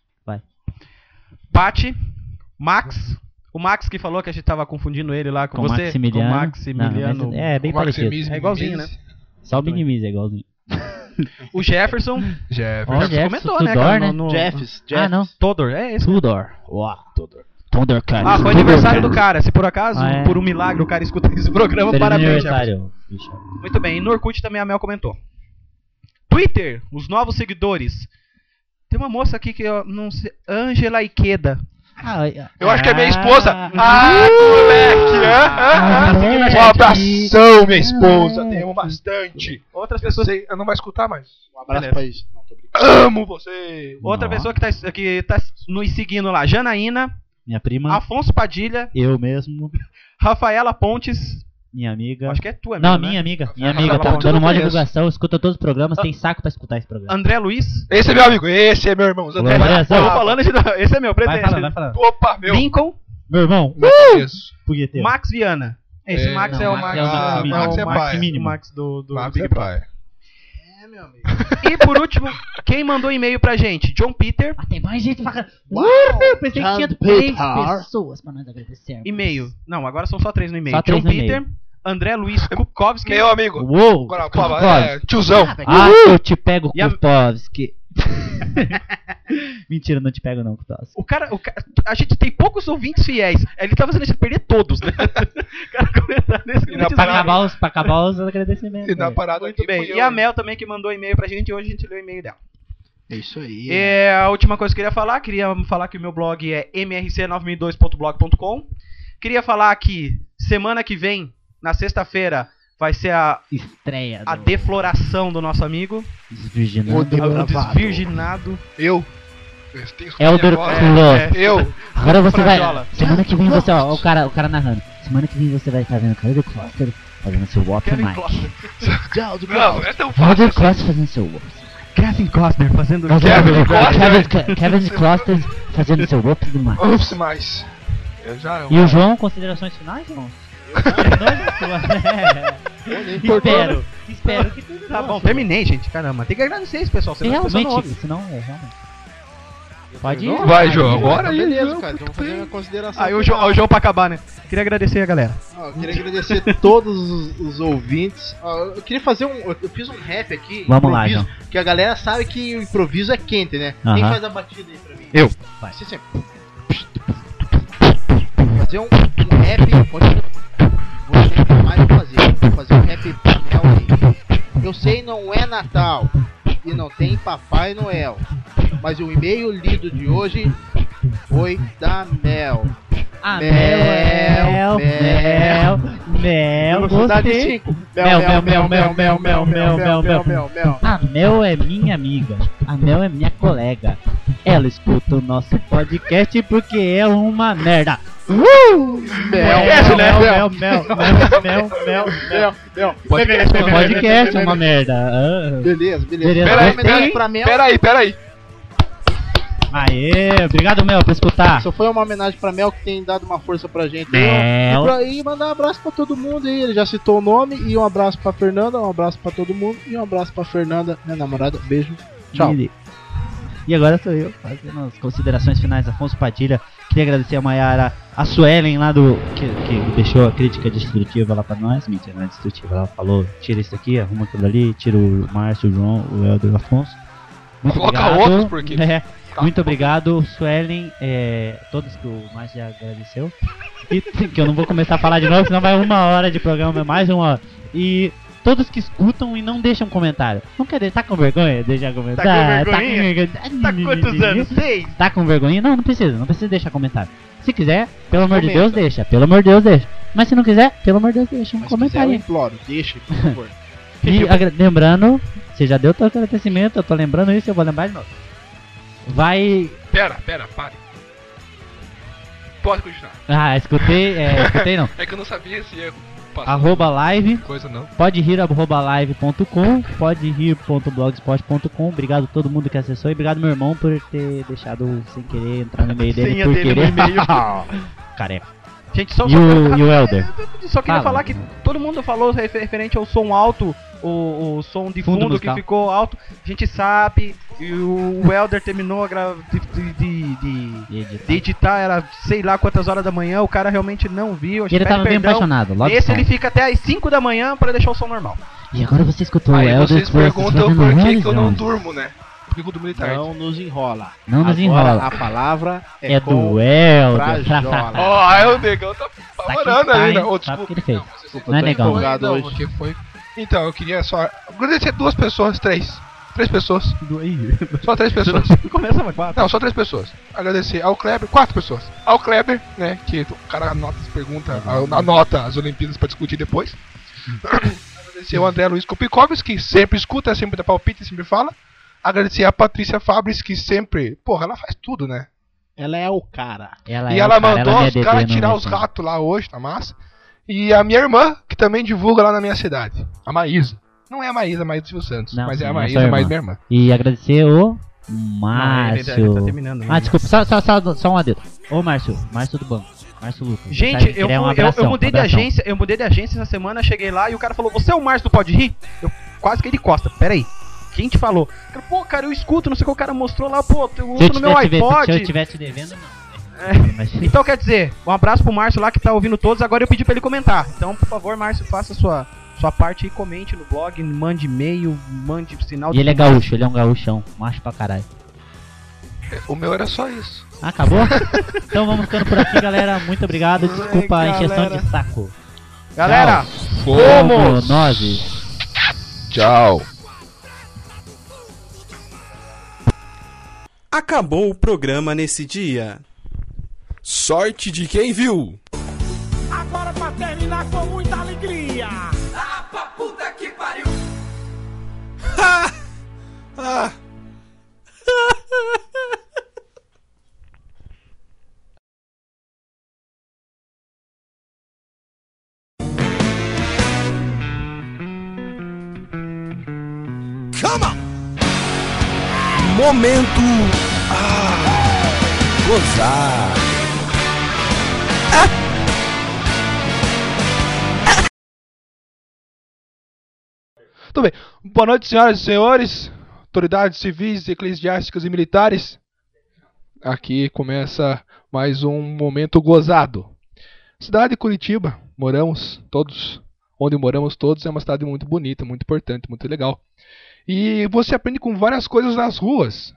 Pati, Max. O Max que falou que a gente tava confundindo ele lá com, Com você. Maximiliano. Com Maximiliano. Não, mas é bem parecido. É igualzinho, né? Só o minimize é igualzinho. O Jefferson. Jefferson. Ó, Você Jefferson, comentou, né, Tudor, cara? né? Jeffs. Ah, não. Todor, é esse. Tudor. Uau. Tudor, cara. Ah, foi aniversário do cara. Se por acaso, Ah, é. por um milagre, o cara escuta esse programa, Feliz parabéns, Jefferson. aniversário, bicho. Muito bem, e no Orkut também a Mel comentou. Twitter, os novos seguidores. Tem uma moça aqui que eu não sei. Angela Ikeda. Eu acho que é minha esposa. Ah, moleque. moleque. Um abração, minha esposa. Te amo bastante. Outras Eu pessoas. sei, eu não vai escutar mais. Um abraço pra isso. Não, tô brincando. Amo você. Outra pessoa que tá nos seguindo lá. Janaína, Minha prima, Afonso Padilha, eu mesmo, Rafaela Pontes. minha amiga. Acho que é tua amiga. Não, né? minha amiga. Minha Rafaela amiga tá Pontes, dando eu mó conheço. divulgação, escuta todos os programas, tem saco pra escutar esse programa. André Luiz. Esse é meu amigo, esse é meu irmão. André, Eu tô André, falando, esse é meu Vai presente. falando, vai falando. Opa, meu. Lincoln, Meu irmão, Isso. punheteiro. Max Viana. Esse É, Max não, é o Max Max. é o Max mínimo. Max é pai. mínimo. O Max do Max Big é Brother. pai. É, meu amigo. E por último, quem mandou e-mail pra gente? John Peter. Ah, tem mais gente pra caramba. Uau! Eu pensei que tinha John 3 Peter. pessoas pra nós agradecer. E-mail. Não, agora são só 3 no e-mail. Só John 3 no Peter, André Luiz Kupkowski. Meu amigo. Uou! Agora, pô, é, tiozão. Ah, eu te pego, E a- Kupovski. Mentira, não te pego não, Kupovski. A gente tem poucos ouvintes fiéis. Ele tá fazendo a gente perder todos, né? O cara comentar nesse E na Pra episódio. acabar os agradecimentos. E na velho. parada Muito aqui bem. fui E eu. a Mel também que mandou e-mail pra gente. Hoje a gente leu o e-mail dela. É isso aí. A última coisa que eu queria falar que o meu blog é mrc9002.blog.com. Queria falar que semana que vem, na sexta-feira, vai ser a Estreia. a do defloração do nosso amigo. Desvirginado. O de- O desvirginado. Eu. Eu tenho Elder agora. Close. Eu. Agora você Frajola. vai. Semana que vem você, ó, o cara narrando. Semana que vem você vai estar vendo o Elder Cluster fazendo seu Walk Kevin Mic. Costner. Tchau, do Não, é tão Elder fácil. Cluster fazendo seu Walk. Kevin Costner fazendo... Kevin Costner fazendo seu Ups demais. Ups, mais. E o João, considerações finais, João? Espero que tudo Tá bom, terminei, gente. Caramba, tem que agradecer esse pessoal. Senão realmente. Pode ir. Vai, João, agora aí. Beleza, cara, então vou fazer minha consideração. Aí o João pra acabar, né? Queria agradecer a galera. Eu queria agradecer todos os ouvintes. Eu queria fazer eu fiz um rap aqui. Vamos lá, João. Que a galera sabe que o improviso é quente, né? Quem faz a batida aí pra mim? Eu. Vai. Você sempre. Fazer um rap. Você mais vou fazer. Vou fazer um rap pra Mel aí. Eu sei, não é Natal e não tem Papai Noel, mas o e-mail lido de hoje foi da Mel. Mel, Velocidade gostei. 5. Mel. A Mel é minha amiga. A Mel é minha colega. Ela escuta o nosso podcast porque é uma merda. Podcast é uma merda. Beleza. Peraí. Aê, obrigado, Mel, por escutar. Isso foi uma homenagem pra Mel, que tem dado uma força pra gente. Mel. E mandar um abraço pra todo mundo aí. Ele já citou o nome. E um abraço pra Fernanda, um abraço pra todo mundo. E um abraço pra Fernanda, minha namorada. Beijo. Tchau. E agora sou eu, fazendo as considerações finais. Afonso Padilha. Queria agradecer a Mayara, a Suelen lá do... Que deixou a crítica destrutiva lá pra nós. Mentira, não é destrutiva. Ela falou, tira isso aqui, arruma aquilo ali. Tira o Márcio, o João, o Helder e o Afonso. Muito Coloca obrigado. outros, porque... Muito obrigado, Suelen, todos que o Márcio já agradeceu. E que eu não vou começar a falar de novo, senão vai 1 hora de programa, mais 1 hora. E todos que escutam e não deixam comentário. Não quer deixar, tá com vergonha? Deixar comentário. Tá com quantos anos? 6? Tá com vergonha? Não precisa deixar comentário. Se quiser, pelo amor de Deus, deixa. Mas se não quiser, pelo amor de Deus, deixa um comentário. Eu imploro, deixa, por favor. E lembrando, você já deu teu agradecimento, eu tô lembrando isso, eu vou lembrar de novo. Vai. Pera, pare. Pode continuar. Escutei não. É que eu não sabia se ia passar. @live. Coisa não. Pode rir @live.com, pode rir.blogspot.com. Obrigado a todo mundo que acessou e obrigado meu irmão por ter deixado sem querer entrar no e-mail dele por querer. Careca. Gente, só e o Helder. Só queria falar que todo mundo falou referente ao som alto, o som de fundo que ficou alto. A gente sabe, e o Helder terminou de editar, era sei lá quantas horas da manhã, o cara realmente não viu. Ele tava bem apaixonado. Esse ele fica até às 5 da manhã pra deixar o som normal. E agora você escutou o Aí Helder. vocês perguntam por que eu não durmo, né? Porque eu durmo de tarde. Não nos enrola. Não nos enrola. A palavra é do Helder. Ó, o negão tá apavorando aí, né? Sabe o que ele fez? Não é negão. Não, porque foi... Então, eu queria só agradecer 2 pessoas, 3 pessoas. Só 3 pessoas. Começa mais 4. Não, só 3 pessoas. Agradecer ao Kleber, 4 pessoas. Ao Kleber, né, que o cara anota as perguntas, anota as Olimpíadas pra discutir depois. Agradecer ao André Luiz Kopikovs, que sempre escuta, sempre dá palpite, sempre fala. Agradecer a Patrícia Fabris, que sempre... Porra, ela faz tudo, né? Ela é o cara. Ela mandou os caras tirar os ratos lá hoje, tá massa? E a minha irmã, que também divulga lá na minha cidade. A Maísa. Não é a Maísa Silvio Santos, mas é a Maísa, mais minha irmã. E agradecer o Márcio. Ele tá terminando. Desculpa, só um adendo. Ô Márcio do banco. Márcio Lucas. Gente, eu mudei de agência, essa semana, cheguei lá e o cara falou, você é o Márcio do Pode Rir? Eu quase que de costa, peraí. Quem te falou? Pô, cara, eu escuto, não sei o que o cara mostrou lá, pô, eu uso no meu iPod. Se eu estiver te devendo, não. Então quer dizer, um abraço pro Márcio lá que tá ouvindo todos, agora eu pedi pra ele comentar. Então, por favor, Márcio, faça sua parte e comente no blog, mande e-mail, mande sinal de... E ele é gaúcho, ele é um gaúchão, macho pra caralho. O meu era só isso. Acabou? Então vamos ficando por aqui, galera. Muito obrigado, desculpa a encheção de saco. Galera, fomos! Nós. Tchau. Acabou o programa nesse dia. Sorte de quem viu. Agora pra terminar com muita alegria. Ah, pra puta que pariu. Come on. Momento gozar. Tudo bem. Boa noite, senhoras e senhores, autoridades civis, eclesiásticas e militares. Aqui começa mais um momento gozado. Cidade de Curitiba, moramos todos, onde moramos todos, é uma cidade muito bonita, muito importante, muito legal. E você aprende com várias coisas nas ruas.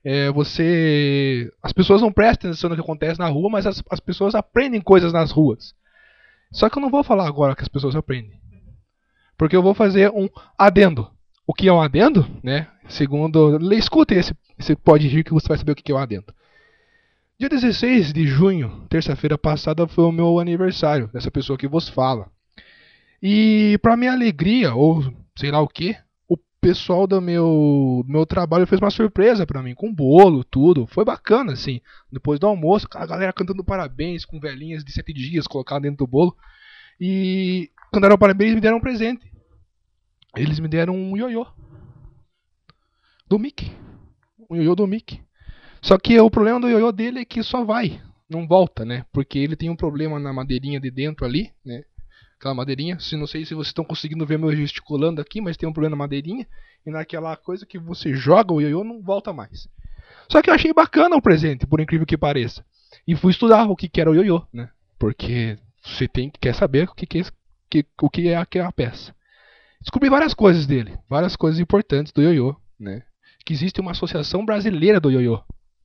As pessoas não prestam atenção no que acontece na rua, mas as pessoas aprendem coisas nas ruas. Só que eu não vou falar agora que as pessoas aprendem, porque eu vou fazer um adendo. O que é um adendo? Né? Escutem esse pode rir que você vai saber o que é um adendo. Dia 16 de junho, terça-feira passada, foi o meu aniversário, dessa pessoa que vos fala. E para minha alegria, ou sei lá o que, o pessoal do meu trabalho fez uma surpresa para mim, com bolo, tudo. Foi bacana, assim. Depois do almoço, a galera cantando parabéns, com velhinhas de 7 dias colocadas dentro do bolo. E quando deram parabéns, eles me deram um presente. Eles me deram um ioiô do Mickey. Um ioiô do Mickey. Só que o problema do ioiô dele é que só vai, não volta, né? Porque ele tem um problema na madeirinha de dentro ali, né? Aquela madeirinha, não sei se vocês estão conseguindo ver meu gesticulando aqui, mas tem um problema na madeirinha. E naquela coisa que você joga o ioiô não volta mais. Só que eu achei bacana o presente, por incrível que pareça. E fui estudar o que era o ioiô, né? Porque você quer saber o que é aquela peça. Descobri várias coisas dele, várias coisas importantes do ioiô, né? Que existe uma associação brasileira do ioiô.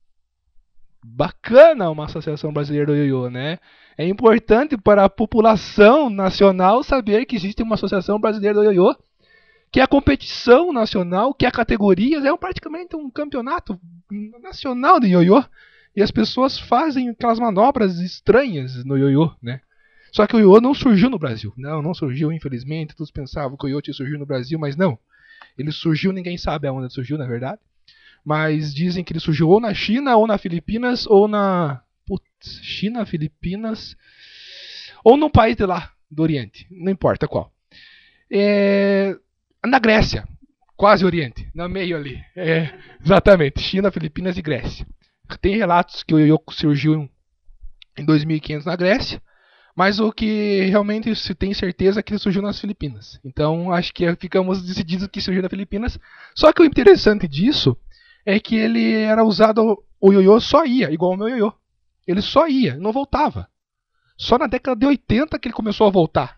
Bacana uma associação brasileira do ioiô, né? É importante para a população nacional saber que existe uma associação brasileira do ioiô, que é a competição nacional, que é categorias, praticamente um campeonato nacional de ioiô. E as pessoas fazem aquelas manobras estranhas no ioiô, né? Só que o ioiô não surgiu no Brasil. Não surgiu, infelizmente. Todos pensavam que o ioiô tinha surgido no Brasil, mas não. Ele surgiu, ninguém sabe aonde ele surgiu, na verdade. Mas dizem que ele surgiu ou na China, ou na Filipinas, ou na... China, Filipinas... Ou num país de lá, do Oriente. Não importa qual. Na Grécia. Quase Oriente. No meio ali. Exatamente. China, Filipinas e Grécia. Tem relatos que o ioiô surgiu em 2500 na Grécia. Mas o que realmente se tem certeza é que ele surgiu nas Filipinas. Então acho que ficamos decididos que surgiu nas Filipinas. Só que o interessante disso é que ele era usado, o ioiô só ia, igual o meu ioiô. Ele só ia, não voltava. Só na década de 80 que ele começou a voltar.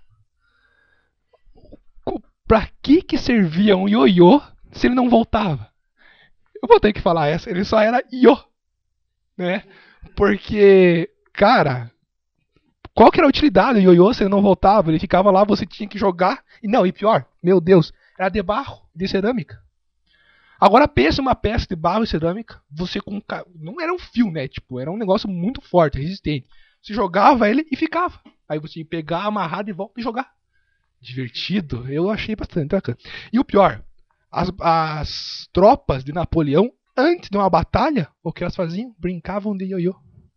Pra que servia um ioiô se ele não voltava? Eu vou ter que falar essa, ele só era ioiô, né? Porque, cara, qual que era a utilidade do ioiô se ele não voltava? Ele ficava lá, você tinha que jogar. E pior, meu Deus, era de barro, de cerâmica. Agora pensa uma peça de barro e cerâmica, você não era um fio, né? Tipo, era um negócio muito forte, resistente. Você jogava ele e ficava. Aí você tinha que pegar, amarrar de volta e jogar. Divertido, eu achei bastante bacana. E o pior, as tropas de Napoleão, antes de uma batalha, o que elas faziam? Brincavam de ioiô.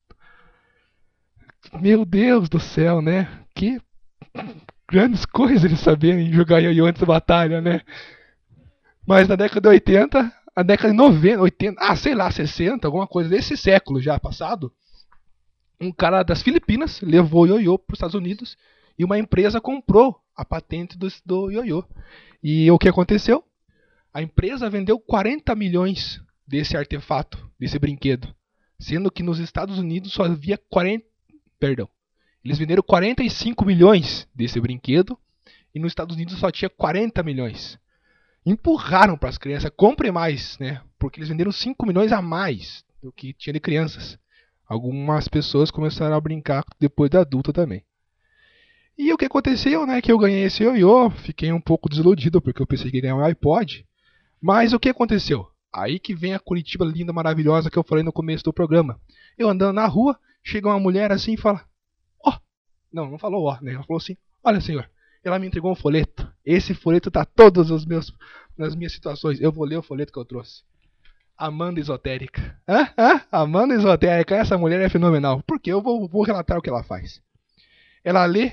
Meu Deus do céu, né? Que grandes coisas eles saberem jogar ioiô antes da batalha, né? Mas na década de 80, a década de 90, 80, sei lá, 60, alguma coisa desse século já passado, um cara das Filipinas levou o ioiô para os Estados Unidos e uma empresa comprou a patente do ioiô. E o que aconteceu? A empresa vendeu 40 milhões desse artefato, desse brinquedo, sendo que nos Estados Unidos só havia eles venderam 45 milhões desse brinquedo e nos Estados Unidos só tinha 40 milhões. Empurraram para as crianças, comprem mais, né? Porque eles venderam 5 milhões a mais do que tinha de crianças. Algumas pessoas começaram a brincar depois da adulta também. E o que aconteceu, né? Que eu ganhei esse ioiô, fiquei um pouco desiludido porque eu pensei que ia ganhar um iPod. Mas o que aconteceu? Aí que vem a Curitiba linda, maravilhosa que eu falei no começo do programa. Eu andando na rua, chega uma mulher assim e fala: não falou né? Ela falou assim: olha, senhor, ela me entregou um folheto. Esse folheto tá todos nas minhas situações. Eu vou ler o folheto que eu trouxe. Amanda Esotérica. Amanda Esotérica, essa mulher é fenomenal. Porque eu vou relatar o que ela faz. Ela lê.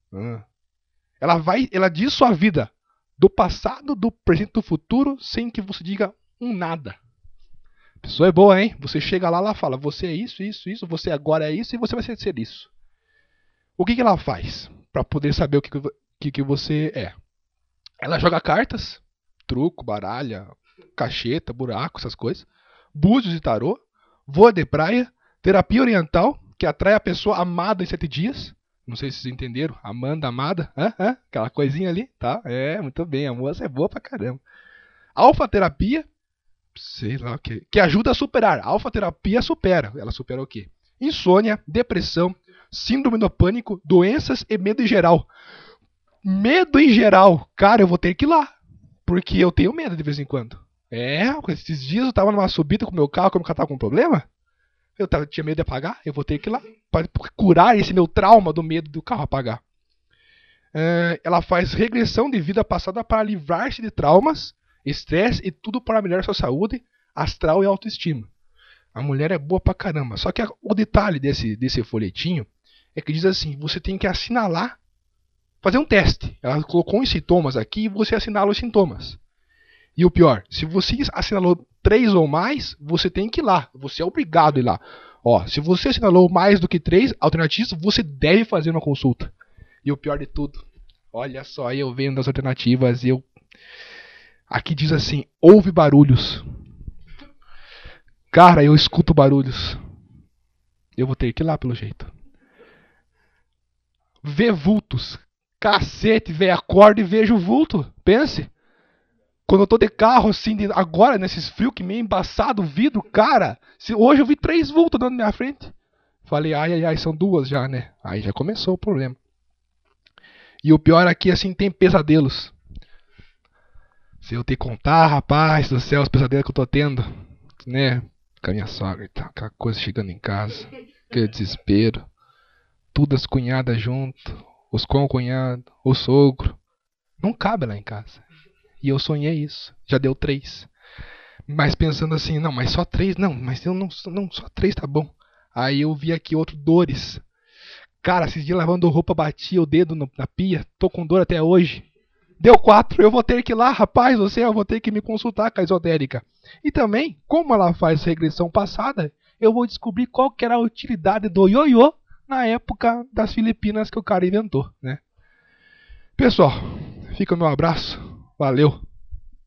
Ela diz sua vida do passado, do presente e do futuro sem que você diga um nada. pessoa é boa, hein? Você chega lá, ela fala, você é isso, isso, isso, você agora é isso e você vai ser isso. O que ela faz para poder saber o que você é? Ela joga cartas, truco, baralha, cacheta, buraco, essas coisas, búzios e tarô, voa de praia, terapia oriental, que atrai a pessoa amada em 7 dias. Não sei se vocês entenderam. Amanda, amada. Aquela coisinha ali, tá? É, muito bem. A moça é boa pra caramba. Alfa-terapia, sei lá o que. Que ajuda a superar. Alfa-terapia supera. Ela supera o quê? Insônia, depressão, síndrome do pânico, doenças e medo em geral. Medo em geral. Cara, eu vou ter que ir lá. Porque eu tenho medo de vez em quando. Esses dias eu tava numa subida com o meu carro, como o carro tava com problema. Tinha medo de apagar, eu vou ter que ir lá para curar esse meu trauma do medo do carro apagar. Ela faz regressão de vida passada para livrar-se de traumas, estresse e tudo para melhorar sua saúde, astral e autoestima. A mulher é boa pra caramba. Só que o detalhe desse folhetinho é que diz assim, você tem que assinalar, fazer um teste. Ela colocou os sintomas aqui e você assinala os sintomas. E o pior, se você assinalou 3 ou mais, você tem que ir lá. Você é obrigado a ir lá. Se você assinalou mais do que 3 alternativas, você deve fazer uma consulta. E o pior de tudo, olha só, eu vendo as alternativas, aqui diz assim, ouve barulhos. Cara, eu escuto barulhos. Eu vou ter que ir lá pelo jeito. Vê vultos. Cacete, velho, acorda e vejo o vulto. Pense. Quando eu tô de carro, assim, agora, nesses frios que meio embaçado o vidro, cara, hoje eu vi 3 vultos andando na minha frente. Falei, ai, são 2 já, né? Aí já começou o problema. E o pior aqui, assim, tem pesadelos. Se eu te contar, rapaz do céu, os pesadelos que eu tô tendo, né? Com a minha sogra e tal, aquela coisa chegando em casa, aquele desespero. Tudo as cunhadas junto, os concunhados, o sogro. Não cabe lá em casa. E eu sonhei isso. Já deu 3. Mas pensando assim, não, mas só 3? Não, mas eu não, só 3 tá bom. Aí eu vi aqui outro, dores. Cara, esses dias lavando roupa, bati o dedo na pia. Tô com dor até hoje. Deu 4, eu vou ter que ir lá, rapaz, eu vou ter que me consultar com a esotérica. E também, como ela faz regressão passada, eu vou descobrir qual que era a utilidade do ioiô na época das Filipinas que o cara inventou, né? Pessoal, fica o meu abraço. Valeu!